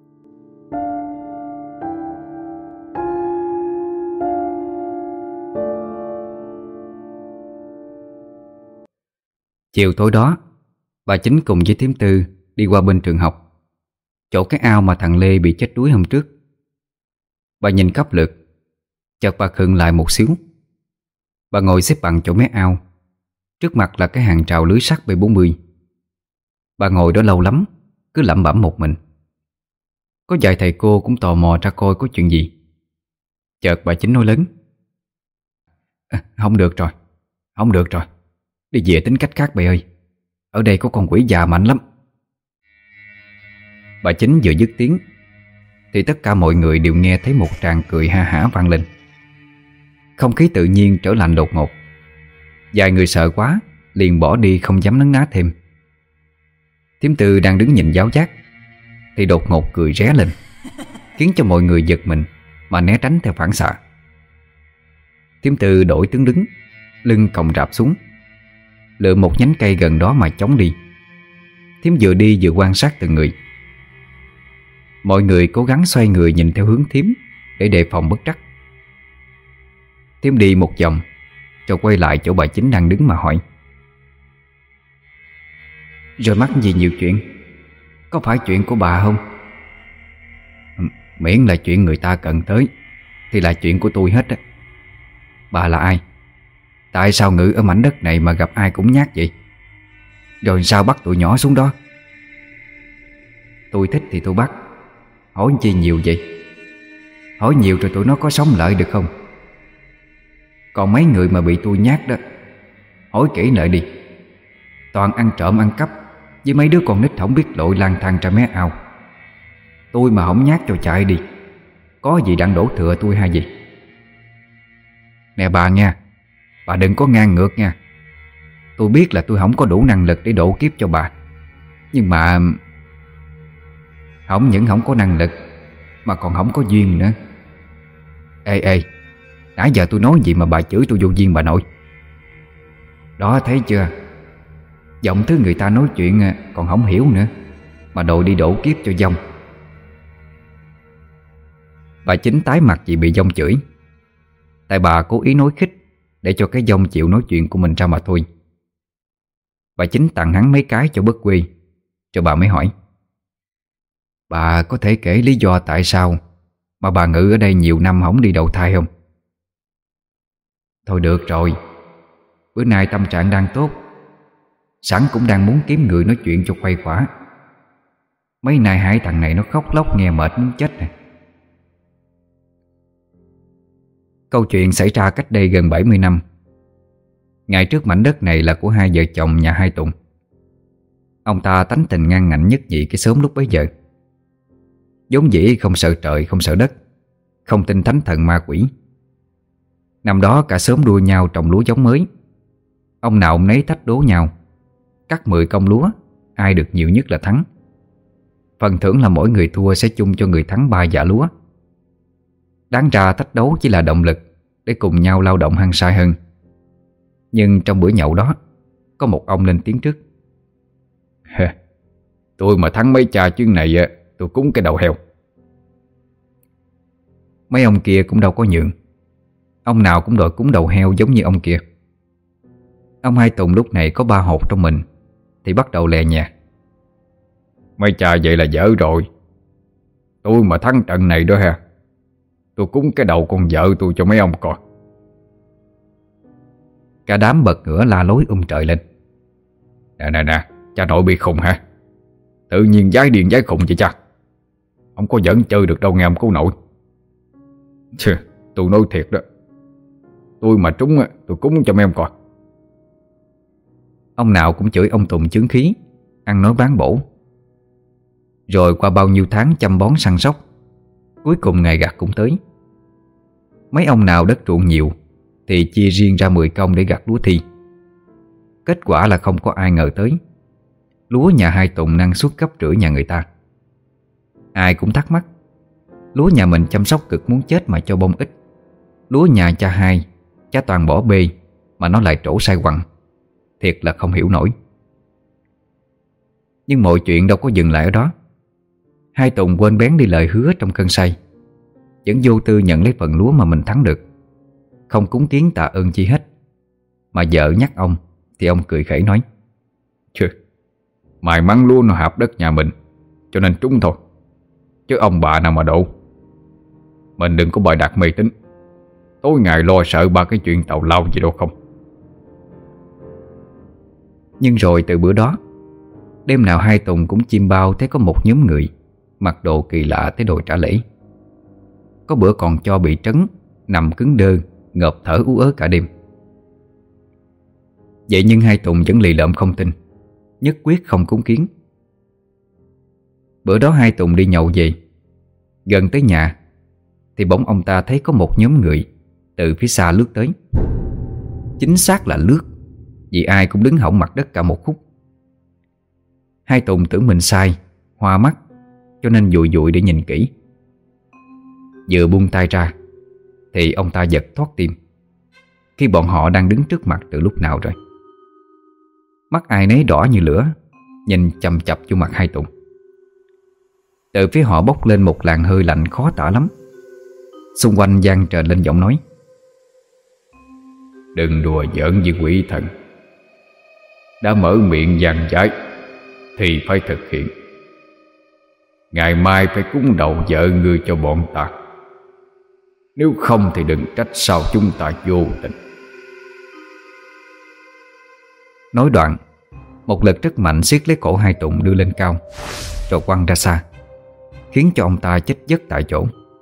Chiều tối đó, bà Chính cùng với thím Tư đi qua bên trường học, chỗ cái ao mà thằng Lê bị chết đuối hôm trước. Bà nhìn khắp lượt, chợt bà khựng lại một xíu. Bà ngồi xếp bằng chỗ mé ao. Trước mặt là cái hàng rào lưới sắt B40. Bà ngồi đó lâu lắm, cứ lẩm bẩm một mình. Có vài thầy cô cũng tò mò ra coi có chuyện gì. Chợt bà Chính nói lớn: Không được rồi, không được rồi. Đi về tính cách khác bà ơi. Ở đây có con quỷ già mạnh lắm." Bà Chính vừa dứt tiếng thì tất cả mọi người đều nghe thấy một tràng cười ha hả vang lên. Không khí tự nhiên trở lạnh đột ngột. Vài người sợ quá liền bỏ đi không dám nấn ná thêm. Thím Tư đang đứng nhìn giáo giác thì đột ngột cười ré lên, khiến cho mọi người giật mình mà né tránh theo phản xạ. Thím Tư đổi tướng đứng, lưng còng rạp xuống, lựa một nhánh cây gần đó mà chống đi. Thím vừa đi vừa quan sát từng người. Mọi người cố gắng xoay người nhìn theo hướng thím để đề phòng bất trắc. Thím đi một vòng cho quay lại chỗ bà Chính đang đứng mà hỏi: "Rồi mắc gì nhiều chuyện? Có phải chuyện của bà không?" "Miễn là chuyện người ta cần tới thì là chuyện của tôi hết á. Bà là ai? Tại sao ngự ở mảnh đất này mà gặp ai cũng nhát vậy? Rồi sao bắt tụi nhỏ xuống đó? Tôi thích thì tôi bắt. Hỏi chi nhiều vậy? Hỏi nhiều rồi tụi nó có sống lại được không? Còn mấy người mà bị tôi nhát đó, hỏi kỹ lại đi. Toàn ăn trộm ăn cắp, với mấy đứa con nít không biết lội lang thang ra mé ao. Tôi mà không nhát cho chạy đi, có gì đang đổ thừa tôi hay gì? Nè bà nha, bà đừng có ngang ngược nha. Tôi biết là tôi không có đủ năng lực để độ kiếp cho bà, nhưng mà không những không có năng lực mà còn không có duyên nữa. Ê, nãy giờ tôi nói gì mà bà chửi tôi vô duyên bà nội? Đó, thấy chưa? Giọng thứ người ta nói chuyện còn không hiểu nữa, mà đòi đi đổ kiếp cho dông. Bà Chính tái mặt vì bị dông chửi. Tại bà cố ý nói khích để cho cái dông chịu nói chuyện của mình ra mà thôi. Bà Chính tặng hắn mấy cái cho bất quy, rồi bà mới hỏi: bà có thể kể lý do tại sao mà bà ngự ở đây nhiều năm không đi đầu thai không? Thôi được rồi, bữa nay tâm trạng đang tốt, sẵn cũng đang muốn kiếm người nói chuyện cho khuây khỏa. Mấy nay hai thằng này nó khóc lóc nghe mệt muốn chết nè. Câu chuyện xảy ra cách đây gần 70 năm. Ngày trước mảnh đất này là của hai vợ chồng nhà Hai Tùng. Ông ta tánh tình ngang ngạnh nhất nhị cái xóm lúc bấy giờ. Vốn dĩ không sợ trời không sợ đất, không tin thánh thần ma quỷ. Năm đó cả xóm đua nhau trồng lúa giống mới. Ông nào ông nấy thách đố nhau, cắt 10 công lúa, ai được nhiều nhất là thắng. Phần thưởng là mỗi người thua sẽ chung cho người thắng 3 giỏ lúa. Đáng ra thách đấu chỉ là động lực để cùng nhau lao động hăng say hơn. Nhưng trong bữa nhậu đó, có một ông lên tiếng trước: tôi mà thắng mấy cha chuyến này, tôi cúng cái đầu heo. Mấy ông kia cũng đâu có nhượng. Ông nào cũng đòi cúng đầu heo giống như ông kia. Ông Hai Tùng lúc này có 3 hột trong mình thì bắt đầu lè nhè: mấy cha vậy là dở rồi. Tôi mà thắng trận này đó ha, tôi cúng cái đầu con vợ tôi cho mấy ông coi. Cả đám bật ngửa la lối trời lên: Nè, cha nội bị khùng hả? Tự nhiên giái điên giái khùng vậy cha? Không có dẫn chơi được đâu nghe ông cô nội. Chứ, tôi nói thiệt đó, tôi mà trúng tôi cúng cho mấy ông coi. Ông nào cũng chửi ông Tùng chướng khí, ăn nói bán bổ. Rồi qua bao nhiêu tháng chăm bón săn sóc, cuối cùng ngày gặt cũng tới. Mấy ông nào đất ruộng nhiều thì chia riêng ra 10 công để gặt lúa thi. Kết quả là không có ai ngờ tới, lúa nhà Hai Tùng năng suất gấp rưỡi nhà người ta. Ai cũng thắc mắc, lúa nhà mình chăm sóc cực muốn chết mà cho bông ít, lúa nhà cha Hai cha toàn bỏ bê mà nó lại trổ sai quặng. Thiệt là không hiểu nổi. Nhưng mọi chuyện đâu có dừng lại ở đó. Hai Tùng quên bén đi lời hứa trong cơn say, vẫn vô tư nhận lấy phần lúa mà mình thắng được, không cúng kiến tạ ơn chi hết. Mà vợ nhắc ông thì ông cười khẩy nói: chứ, may mắn lúa nó hạp đất nhà mình cho nên trúng thôi, chứ ông bà nào mà độ. Mình đừng có bày đặt mê tín, tối ngày lo sợ ba cái chuyện tào lao gì đâu không. Nhưng rồi từ bữa đó, đêm nào Hai Tùng cũng chim bao thấy có một nhóm người mặc đồ kỳ lạ tới đòi trả lễ. Có bữa còn cho bị trấn, nằm cứng đơ, ngợp thở ú ớ cả đêm. Vậy nhưng Hai Tùng vẫn lì lợm không tin, nhất quyết không cúng kiến. Bữa đó Hai Tùng đi nhậu về, gần tới nhà thì bỗng ông ta thấy có một nhóm người từ phía xa lướt tới. Chính xác là lướt, vì ai cũng đứng hõng mặt đất cả một khúc. Hai Tùng tưởng mình sai, hoa mắt, cho nên dụi dụi để nhìn kỹ. Vừa buông tay ra thì ông ta giật thoát tim, khi bọn họ đang đứng trước mặt từ lúc nào rồi. Mắt ai nấy đỏ như lửa, nhìn chằm chằm vô mặt Hai Tùng. Từ phía họ bốc lên một làn hơi lạnh khó tả lắm. Xung quanh vang trời lên giọng nói: đừng đùa giỡn với quỷ thần. Đã mở miệng dàn giải thì phải thực hiện. Ngày mai phải cúng đầu vợ ngươi cho bọn ta. Nếu không thì đừng trách sao chúng ta vô tình. Nói đoạn, một lực rất mạnh siết lấy cổ Hai Tùng đưa lên cao, rồi quăng ra xa, khiến cho ông ta chết giấc tại chỗ.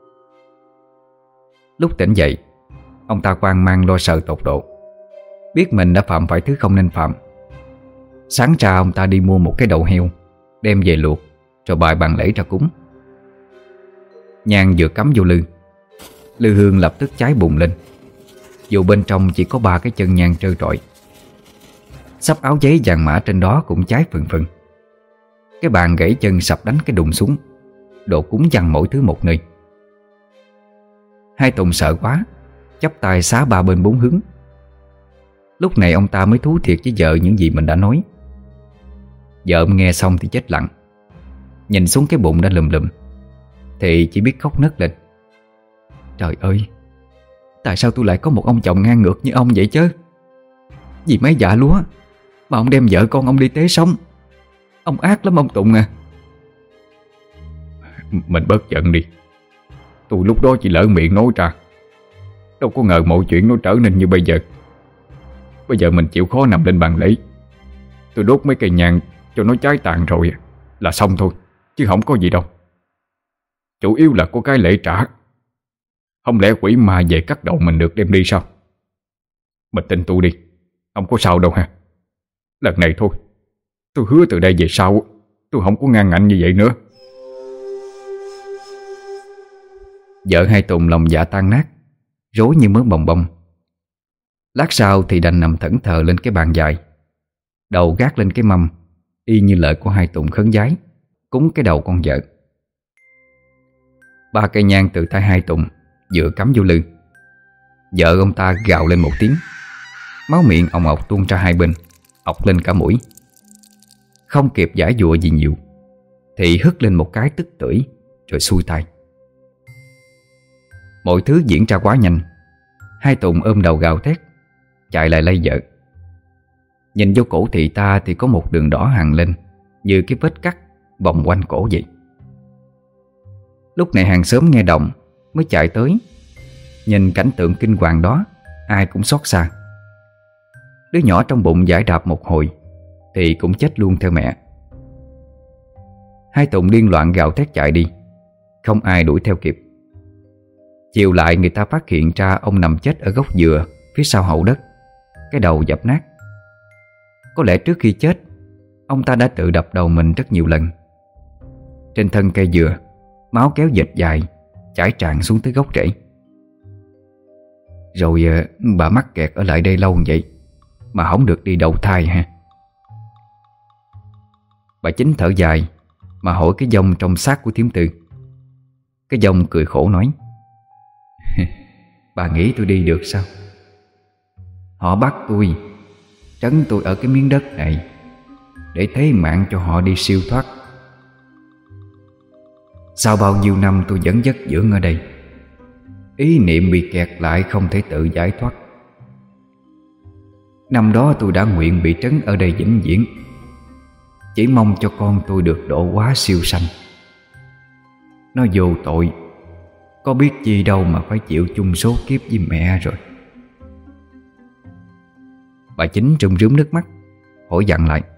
Lúc tỉnh dậy, ông ta hoang mang lo sợ tột độ, biết mình đã phạm phải thứ không nên phạm. Sáng ra ông ta đi mua một cái đầu heo, đem về luộc, rồi bày bàn lễ ra cúng. Nhang vừa cắm vô lư, lư hương lập tức cháy bùng lên, dù bên trong chỉ có 3 cái chân nhang trơ trọi. Sắp áo giấy vàng mã trên đó cũng cháy phừng phừng. Cái bàn gãy chân sập đánh cái đùng xuống, đồ cúng văng mỗi thứ một nơi. Hai Tùng sợ quá, chắp tay xá 3 bên 4 hướng. Lúc này ông ta mới thú thiệt với vợ những gì mình đã nói. Vợ ông nghe xong thì chết lặng, nhìn xuống cái bụng đã lùm lùm thì chỉ biết khóc nấc lên. Trời ơi, tại sao tôi lại có một ông chồng ngang ngược như ông vậy chứ? Vì mấy dạ lúa mà ông đem vợ con ông đi tế sống. Ông ác lắm ông Tùng à. Mình bớt giận đi. Tôi lúc đó chỉ lỡ miệng nói ra, đâu có ngờ mọi chuyện nó trở nên như bây giờ. Bây giờ mình chịu khó nằm lên bàn lễ, tôi đốt mấy cây nhang cho nó cháy tàn rồi là xong thôi, chứ không có gì đâu. Chủ yếu là có cái lễ trả. Không lẽ quỷ ma về cắt đầu mình được đem đi sao? Mình tin tôi đi, không có sao đâu ha. Lần này thôi, tôi hứa từ đây về sau tôi không có ngang ngạnh như vậy nữa. Vợ Hai Tùng lòng dạ tan nát, rối như mớ bồng bông. Lát sau thì đành nằm thẫn thờ lên cái bàn dài, đầu gác lên cái mâm, y như lời của Hai Tùng khấn vái cúng cái đầu con vợ. 3 cây nhang từ tay Hai Tùng vừa cắm vô lư, vợ ông ta gào lên một tiếng, máu miệng ồng ọc tuôn ra hai bên, ọc lên cả mũi. Không kịp giải dụa gì nhiều thì hất lên một cái tức tưởi, rồi xuôi tay. Mọi thứ diễn ra quá nhanh. Hai Tùng ôm đầu gào thét, chạy lại lay vợ. Nhìn vô cổ thị ta thì có một đường đỏ hằn lên, như cái vết cắt vòng quanh cổ vậy. Lúc này hàng xóm nghe động mới chạy tới. Nhìn cảnh tượng kinh hoàng đó, ai cũng xót xa. Đứa nhỏ trong bụng giải đạp một hồi thì cũng chết luôn theo mẹ. Hai Tùng điên loạn gào thét chạy đi, không ai đuổi theo kịp. Chiều lại người ta phát hiện ra ông nằm chết ở gốc dừa phía sau hậu đất, cái đầu dập nát. Có lẽ trước khi chết, ông ta đã tự đập đầu mình rất nhiều lần. Trên thân cây dừa, máu kéo dệt dài chảy tràn xuống tới gốc rễ. Rồi bà mắc kẹt ở lại đây lâu vậy mà không được đi đầu thai ha. Bà Chính thở dài mà hỏi cái dông trong xác của thím Tư. Cái dông cười khổ nói: Bà nghĩ tôi đi được sao? Họ bắt tôi, trấn tôi ở cái miếng đất này để thế mạng cho họ đi siêu thoát. Sau bao nhiêu năm tôi vẫn vất vưởng ở đây, ý niệm bị kẹt lại không thể tự giải thoát. Năm đó tôi đã nguyện bị trấn ở đây vĩnh viễn, chỉ mong cho con tôi được độ hóa siêu sanh. Nó vô tội, có biết gì đâu mà phải chịu chung số kiếp với mẹ rồi. Bà Chính rưng rướm nước mắt, hỏi dặn lại: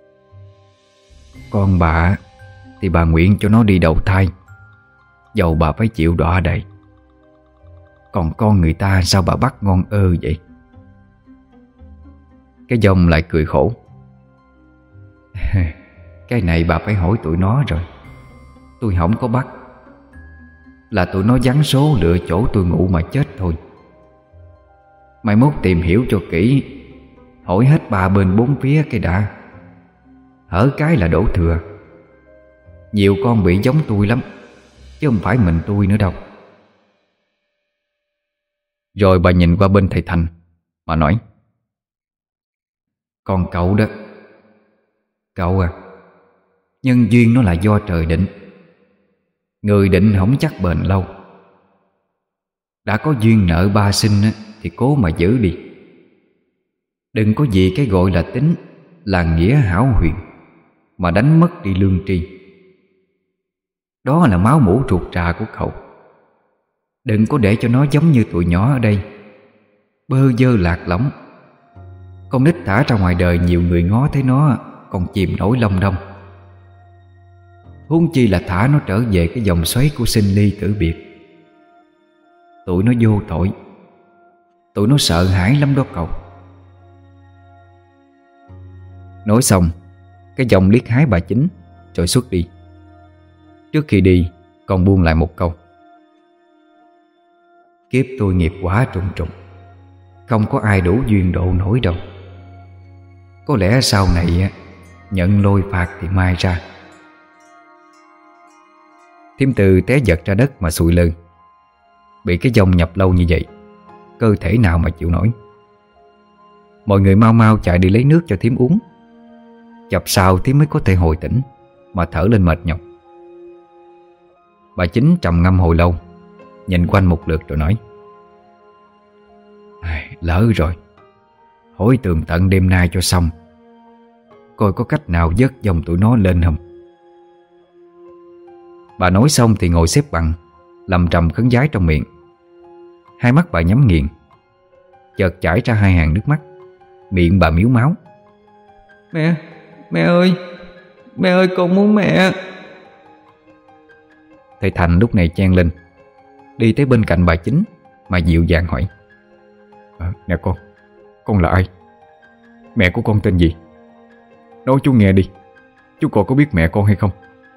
Con bà thì bà nguyện cho nó đi đầu thai, dầu bà phải chịu đọa đầy. Còn con người ta sao bà bắt ngon vậy? Cái dông lại cười khổ: Cái này bà phải hỏi tụi nó rồi. Tôi không có bắt, là tụi nó giắn số lựa chỗ tôi ngủ mà chết thôi. Mai mốt tìm hiểu cho kỹ, hỏi hết 3 bên 4 phía cái đã. Hở cái là đổ thừa. Nhiều con bị giống tôi lắm, chứ không phải mình tôi nữa đâu. Rồi bà nhìn qua bên thầy Thành mà nói: Còn cậu đó, cậu à, nhân duyên nó là do trời định. Người định không chắc bền lâu. Đã có duyên nợ 3 sinh thì cố mà giữ đi. Đừng có vì cái gọi là tính, là nghĩa hão huyền mà đánh mất đi lương tri. Đó là máu mủ ruột rà của cậu. Đừng có để cho nó giống như tụi nhỏ ở đây, bơ vơ lạc lõng. Con nít thả ra ngoài đời nhiều người ngó thấy nó còn chìm nổi long đong, huống chi là thả nó trở về cái vòng xoáy của sinh ly tử biệt. Tụi nó vô tội, tụi nó sợ hãi lắm đó cậu. Nói xong, cái dòng liếc hái bà Chính rồi xuất đi. Trước khi đi còn buông lại một câu: kiếp tôi nghiệp quả trùng trùng, không có ai đủ duyên độ nổi đâu. Có lẽ sau này nhận lôi phạt thì mai ra. Thím Từ té giật ra đất mà sụi lơ. Bị cái dòng nhập lâu như vậy, cơ thể nào mà chịu nổi. Mọi người mau mau chạy đi lấy nước cho thím uống. Chập sau thím mới có thể hồi tỉnh mà thở lên mệt nhọc. Bà Chính trầm ngâm hồi lâu, nhìn quanh một lượt rồi nói: lỡ rồi, hỏi tường tận đêm nay cho xong, coi có cách nào vớt dòng tụi nó lên không. Bà nói xong thì ngồi xếp bằng, lầm trầm khấn vái trong miệng. Hai mắt bà nhắm nghiền, chợt chảy ra hai hàng nước mắt. Miệng bà miếu máu: Mẹ ơi, mẹ ơi, con muốn mẹ. Thầy Thành lúc này chen lên, đi tới bên cạnh bà Chính mà dịu dàng hỏi: Nè con là ai? Mẹ của con tên gì? Nói chú nghe đi, chú còn có biết mẹ con hay không?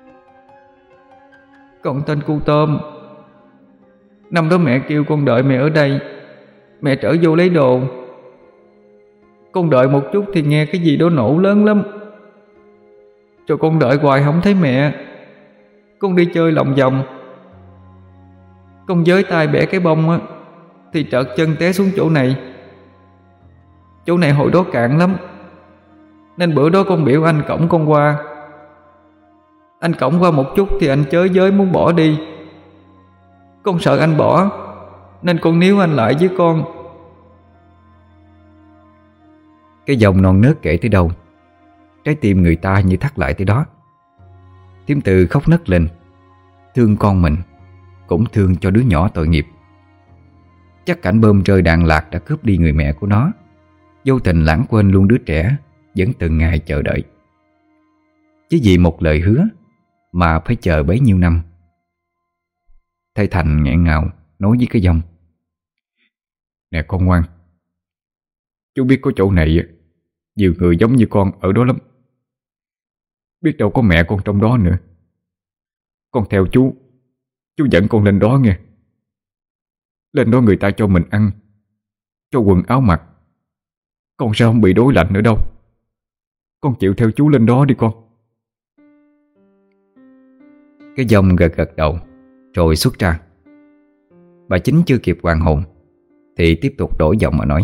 Con tên Cu Tôm. Năm đó mẹ kêu con đợi mẹ ở đây, mẹ trở vô lấy đồ. Con đợi một chút thì nghe cái gì đó nổ lớn lắm. Cho con đợi hoài không thấy mẹ. Con đi chơi lòng vòng, con giới tay bẻ cái bông á, thì trợt chân té xuống chỗ này. Chỗ này hồi đó cạn lắm, nên bữa đó con biểu anh cõng con qua. Anh cõng qua một chút thì anh chới giới muốn bỏ đi. Con sợ anh bỏ, nên con níu anh lại với con. Cái dòng non nớt kể tới đâu, trái tim người ta như thắt lại tới đó. Thím Từ khóc nấc lên, thương con mình, cũng thương cho đứa nhỏ tội nghiệp. Chắc cảnh bơm rơi đạn lạc đã cướp đi người mẹ của nó, vô tình lãng quên luôn đứa trẻ vẫn từng ngày chờ đợi. Chỉ vì một lời hứa mà phải chờ bấy nhiêu năm. Thầy Thành nghẹn ngào nói với cái dòng: Nè con ngoan, chú biết có chỗ này nhiều người giống như con ở đó lắm. Biết đâu có mẹ con trong đó nữa. Con theo chú dẫn con lên đó nghe. Lên đó người ta cho mình ăn, cho quần áo mặc, con sẽ không bị đói lạnh nữa đâu. Con chịu theo chú lên đó đi con. Cái dòng gật gật đầu rồi xuất ra. Bà Chính chưa kịp hoàn hồn thì tiếp tục đổi giọng mà nói: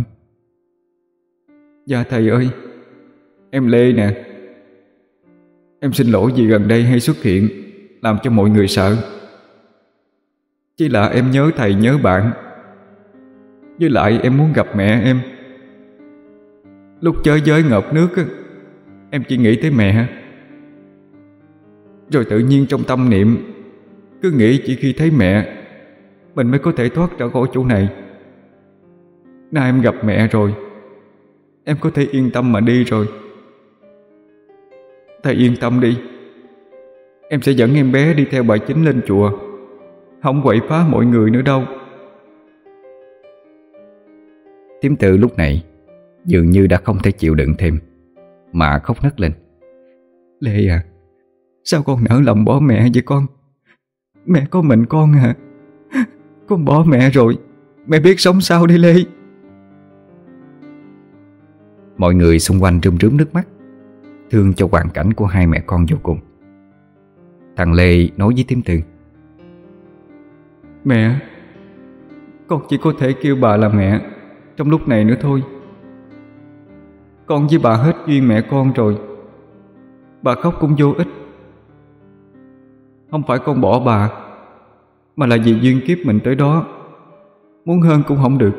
Dạ thầy ơi, em Lê nè. Em xin lỗi vì gần đây hay xuất hiện làm cho mọi người sợ. Chỉ là em nhớ thầy nhớ bạn, với lại em muốn gặp mẹ em. Lúc chơi giới ngợp nước em chỉ nghĩ tới mẹ. Rồi tự nhiên trong tâm niệm cứ nghĩ chỉ khi thấy mẹ mình mới có thể thoát ra khỏi chỗ này. Nay em gặp mẹ rồi, em có thể yên tâm mà đi rồi. Thầy yên tâm đi, em sẽ dẫn em bé đi theo bà Chính lên chùa, không quậy phá mọi người nữa đâu. Thím Từ lúc này dường như đã không thể chịu đựng thêm mà khóc nấc lên: Lê à, sao con nỡ lòng bỏ mẹ vậy con? Mẹ có mình con à. Con bỏ mẹ rồi, mẹ biết sống sao đi Lê? Mọi người xung quanh rơm rớm nước mắt, thương cho hoàn cảnh của hai mẹ con vô cùng. Thằng Lê nói với thím Từ: Mẹ, con chỉ có thể kêu bà là mẹ trong lúc này nữa thôi. Con với bà hết duyên mẹ con rồi, bà khóc cũng vô ích. Không phải con bỏ bà, mà là vì duyên kiếp mình tới đó, muốn hơn cũng không được.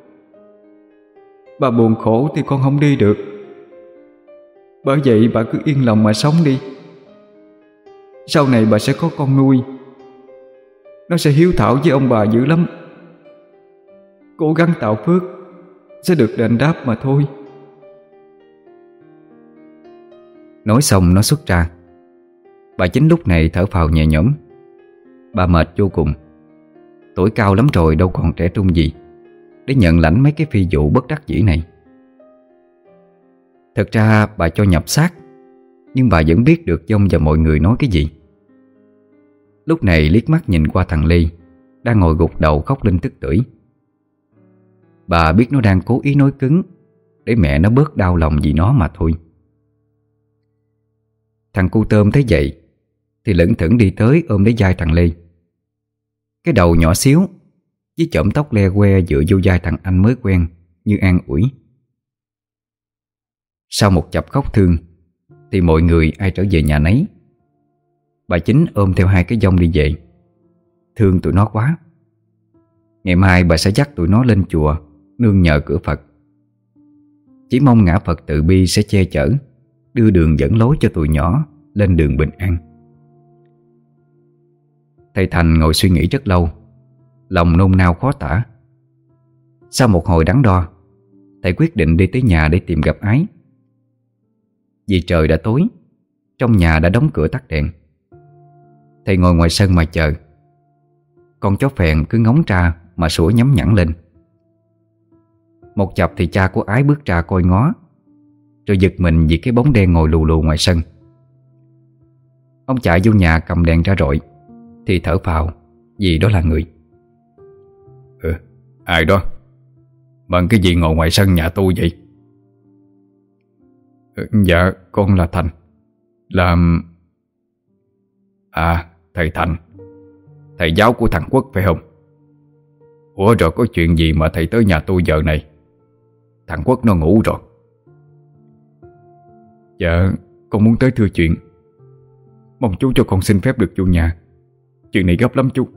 Bà buồn khổ thì con không đi được. Bởi vậy bà cứ yên lòng mà sống đi. Sau này bà sẽ có con nuôi. nó sẽ hiếu thảo với ông bà dữ lắm. Cố gắng tạo phước sẽ được đền đáp mà thôi. Nói xong nó xuất ra. Bà Chính lúc này thở phào nhẹ nhõm. Bà mệt vô cùng. Tuổi cao lắm rồi đâu còn trẻ trung gì để nhận lãnh mấy cái phi vụ bất đắc dĩ này. Thật ra bà cho nhập xác, nhưng bà vẫn biết được Dông và mọi người nói cái gì. Lúc này liếc mắt nhìn qua thằng Ly đang ngồi gục đầu khóc lên tức tưởi. Bà biết nó đang cố ý nói cứng để mẹ nó bớt đau lòng vì nó mà thôi. Thằng cu Tôm thấy vậy thì lững thững đi tới ôm lấy vai thằng Ly. Cái đầu nhỏ xíu với chõm tóc le que dựa vô vai thằng anh mới quen như an ủi. Sau một chập khóc thương thì mọi người ai trở về nhà nấy. Bà Chính ôm theo hai cái Dông đi về. Thương tụi nó quá. Ngày mai bà sẽ dắt tụi nó lên chùa nương nhờ cửa Phật. Chỉ mong ngã Phật từ bi sẽ che chở, đưa đường dẫn lối cho tụi nhỏ lên đường bình an. Thầy Thành ngồi suy nghĩ rất lâu, lòng nôn nao khó tả. Sau một hồi đắn đo, thầy quyết định đi tới nhà để tìm gặp Ái. Vì trời đã tối, trong nhà đã đóng cửa tắt đèn. Thầy ngồi ngoài sân mà chờ. Con chó phèn cứ ngóng ra mà sủa nhắm nhẵn lên. Một chập thì cha của Ái bước ra coi ngó, rồi giật mình vì cái bóng đen ngồi lù lù ngoài sân. Ông chạy vô nhà cầm đèn ra rọi thì thở phào vì đó là người. Ai đó? Bằng cái gì ngồi ngoài sân nhà tôi vậy? Dạ con là Thành. Làm... À, thầy Thành, thầy giáo của thằng Quốc phải không? Ủa rồi có chuyện gì mà thầy tới nhà tôi giờ này? Thằng Quốc nó ngủ rồi. Dạ con muốn tới thưa chuyện. Mong chú cho con xin phép được vô nhà. Chuyện này gấp lắm chú.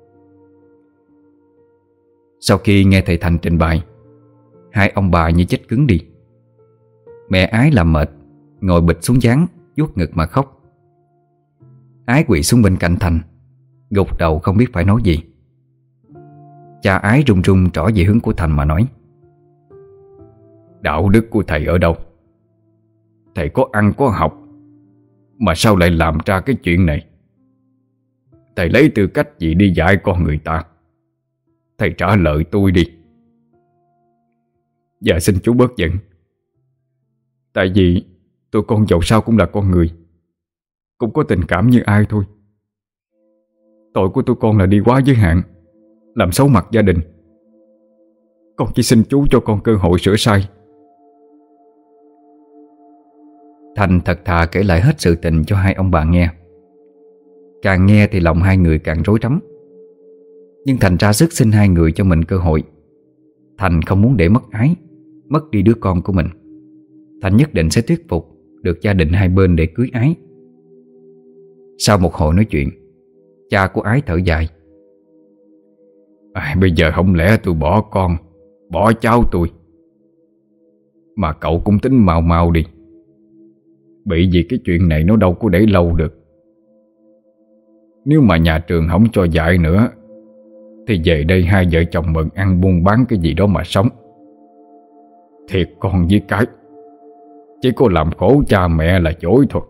Sau khi nghe thầy Thành trình bày, hai ông bà như chết cứng đi. Mẹ Ái làm mệt, ngồi bịch xuống gián, vuốt ngực mà khóc. Ái quỵ xuống bên cạnh Thành, gục đầu không biết phải nói gì. Cha Ái run run trỏ về hướng của Thành mà nói: Đạo đức của thầy ở đâu? Thầy có ăn có học mà sao lại làm ra cái chuyện này? Thầy lấy tư cách gì đi dạy con người ta? Thầy trả lời tôi đi. Dạ xin chú bớt giận. Tại vì tụi con dẫu sao cũng là con người, cũng có tình cảm như ai thôi. Tội của tụi con là đi quá giới hạn, làm xấu mặt gia đình. Con chỉ xin chú cho con cơ hội sửa sai. Thành thật thà kể lại hết sự tình cho hai ông bà nghe. Càng nghe thì lòng hai người càng rối rắm. Nhưng Thành ra sức xin hai người cho mình cơ hội. Thành không muốn để mất Ái, mất đi đứa con của mình. Thành nhất định sẽ thuyết phục được gia đình hai bên để cưới Ái. Sau một hồi nói chuyện, cha của Ái thở dài: Bây giờ không lẽ tôi bỏ con, bỏ cháu tôi, mà cậu cũng tính mau mau đi. Bị vì cái chuyện này nó đâu có để lâu được. Nếu mà nhà trường không cho dạy nữa thì về đây hai vợ chồng mượn ăn buôn bán cái gì đó mà sống. Thiệt con với cái, chỉ có làm khổ cha mẹ là dối thôi.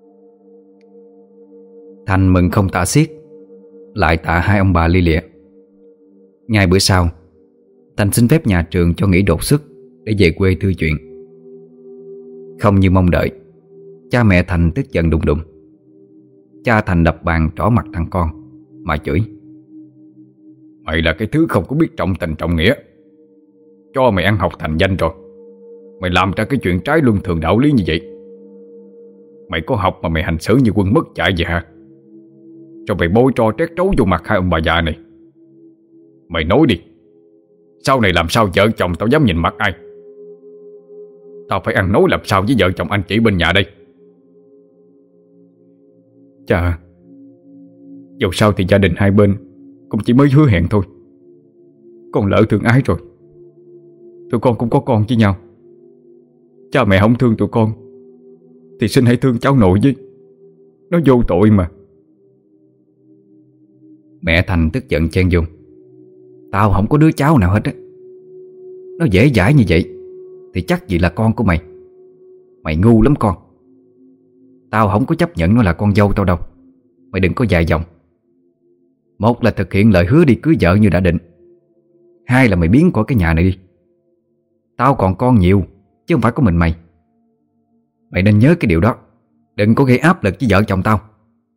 Thành mừng không tả xiết, lại tạ hai ông bà li lịa. Ngay bữa sau, Thành xin phép nhà trường cho nghỉ đột xuất để về quê thư chuyện. Không như mong đợi, cha mẹ Thành tức giận đùng đùng. Cha Thành đập bàn trỏ mặt thằng con mà chửi: Mày là cái thứ không có biết trọng tình trọng nghĩa. Cho mày ăn học thành danh rồi, mày làm ra cái chuyện trái luân thường đạo lý như vậy. Mày có học mà mày hành xử như quân mất dạy vậy hả? Rồi mày bôi tro trét trấu vô mặt hai ông bà già này. Mày nói đi, sau này làm sao vợ chồng tao dám nhìn mặt ai? Tao phải ăn nói làm sao với vợ chồng anh chị bên nhà đây? Chà, dẫu sao thì gia đình hai bên cũng chỉ mới hứa hẹn thôi. Con lỡ thương Ái rồi, tụi con cũng có con với nhau. Cha mẹ không thương tụi con thì xin hãy thương cháu nội với. Nó vô tội mà. Mẹ Thành tức giận chen vô: Tao không có đứa cháu nào hết á. Nó dễ dãi như vậy thì chắc gì là con của mày. Mày ngu lắm con. Tao không có chấp nhận nó là con dâu tao đâu. Mày đừng có dài dòng. Một là thực hiện lời hứa đi cưới vợ như đã định. Hai là mày biến khỏi cái nhà này đi. Tao còn con nhiều chứ không phải có mình mày. Mày nên nhớ cái điều đó. Đừng có gây áp lực với vợ chồng tao.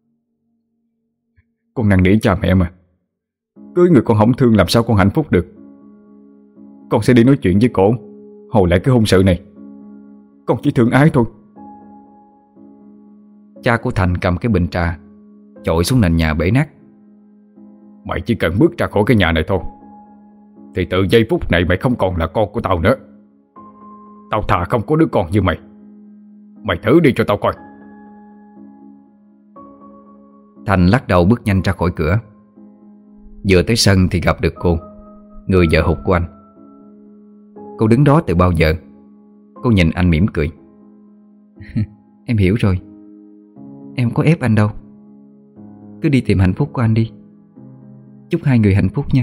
Con năn nỉ cha mẹ mà. Cưới người con không thương làm sao con hạnh phúc được. Con sẽ đi nói chuyện với cổ hồi lại cái hôn sự này. Con chỉ thương ái thôi. Cha của Thành cầm cái bình trà chội xuống nền nhà bể nát. Mày chỉ cần bước ra khỏi cái nhà này thôi thì từ giây phút này mày không còn là con của tao nữa. Tao thà không có đứa con như mày. Mày thử đi cho tao coi. Thành lắc đầu bước nhanh ra khỏi cửa. Vừa tới sân thì gặp được cô, người vợ hụt của anh. Cô đứng đó từ bao giờ. Cô nhìn anh mỉm cười. Em hiểu rồi. Em có ép anh đâu. Cứ đi tìm hạnh phúc của anh đi. Chúc hai người hạnh phúc nha.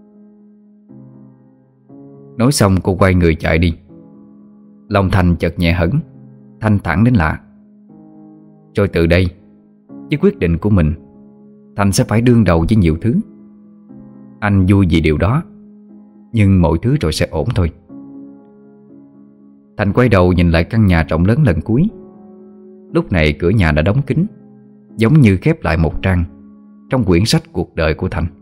Nói xong cô quay người chạy đi. Lòng Thành chợt nhẹ hẳn, thanh thản đến lạ. Rồi từ đây, với quyết định của mình, Thành sẽ phải đương đầu với nhiều thứ. Anh vui vì điều đó, nhưng mọi thứ rồi sẽ ổn thôi. Thành quay đầu nhìn lại căn nhà rộng lớn lần cuối. Lúc này cửa nhà đã đóng kín, giống như khép lại một trang trong quyển sách cuộc đời của Thành.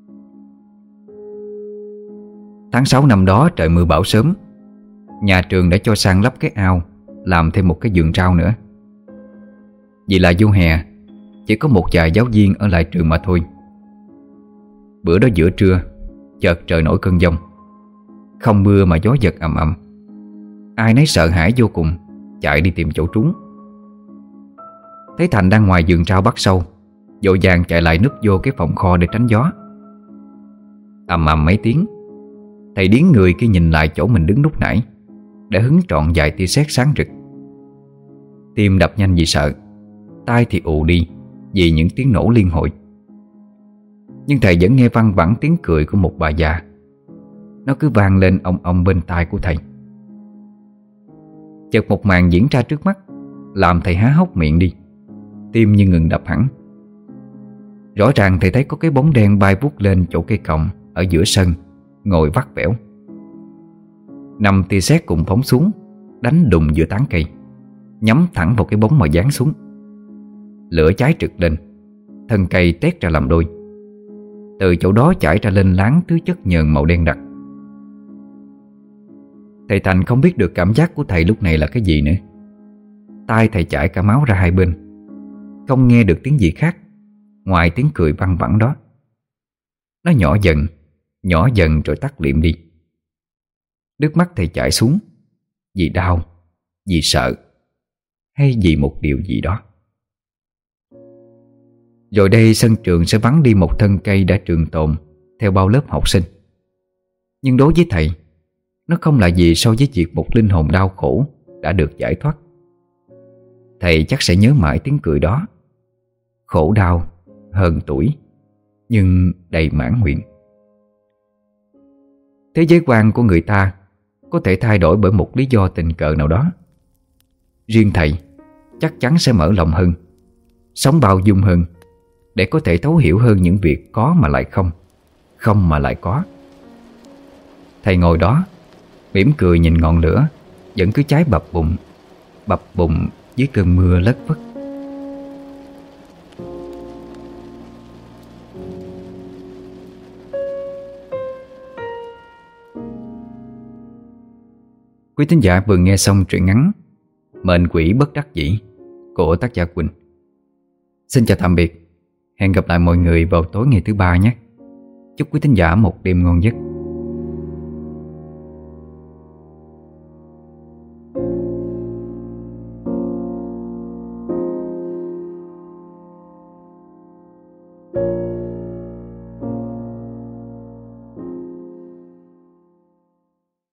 Tháng 6 năm đó trời mưa bão sớm. Nhà trường đã cho san lấp cái ao, làm thêm một cái vườn rau nữa. Vì là vô hè, chỉ có một vài giáo viên ở lại trường mà thôi. Bữa đó giữa trưa, chợt trời nổi cơn giông. Không mưa mà gió giật ầm ầm. Ai nấy sợ hãi vô cùng, chạy đi tìm chỗ trú. Thấy Thành đang ngoài vườn rau bắt sâu, vội vàng chạy lại núp vô cái phòng kho để tránh gió. Ầm ầm mấy tiếng, thầy điếng người khi nhìn lại chỗ mình đứng lúc nãy, để hứng trọn vài tia sét sáng rực. Tim đập nhanh vì sợ, tai thì ù đi vì những tiếng nổ liên hồi. Nhưng thầy vẫn nghe văng vẳng tiếng cười của một bà già. Nó cứ vang lên ong ong bên tai của thầy. Chợt một màn diễn ra trước mắt, làm thầy há hốc miệng đi, tim như ngừng đập hẳn. Rõ ràng thầy thấy có cái bóng đen bay vút lên chỗ cây còng ở giữa sân, ngồi vắt vẻo. 5 tia sét cùng phóng xuống, đánh đùng giữa tán cây, nhắm thẳng vào cái bóng mà giáng xuống. Lửa cháy trực lên, thân cây tét ra làm đôi. Từ chỗ đó chảy ra lên láng thứ chất nhờn màu đen đặc. Thầy Thành không biết được cảm giác của thầy lúc này là cái gì nữa. Tai thầy chảy cả máu ra hai bên, không nghe được tiếng gì khác ngoài tiếng cười văng vẳng đó. Nó nhỏ dần rồi tắt liệm đi. Nước mắt thầy chảy xuống, vì đau, vì sợ, hay vì một điều gì đó. Rồi đây sân trường sẽ vắng đi một thân cây đã trường tồn theo bao lớp học sinh. Nhưng đối với thầy, nó không là gì so với việc một linh hồn đau khổ đã được giải thoát. Thầy chắc sẽ nhớ mãi tiếng cười đó. Khổ đau, hơn tuổi, nhưng đầy mãn nguyện. Thế giới quan của người ta có thể thay đổi bởi một lý do tình cờ nào đó. Riêng thầy chắc chắn sẽ mở lòng hơn, sống bao dung hơn, để có thể thấu hiểu hơn những việc có mà lại không, không mà lại có. Thầy ngồi đó, mỉm cười nhìn ngọn lửa vẫn cứ cháy bập bùng dưới cơn mưa lất phất. Quý thính giả vừa nghe xong truyện ngắn Mệnh Quỷ Bất Đắc Dĩ của tác giả Quỳnh. Xin chào tạm biệt. Hẹn gặp lại mọi người vào tối ngày thứ Ba nhé. Chúc quý thính giả một đêm ngon giấc.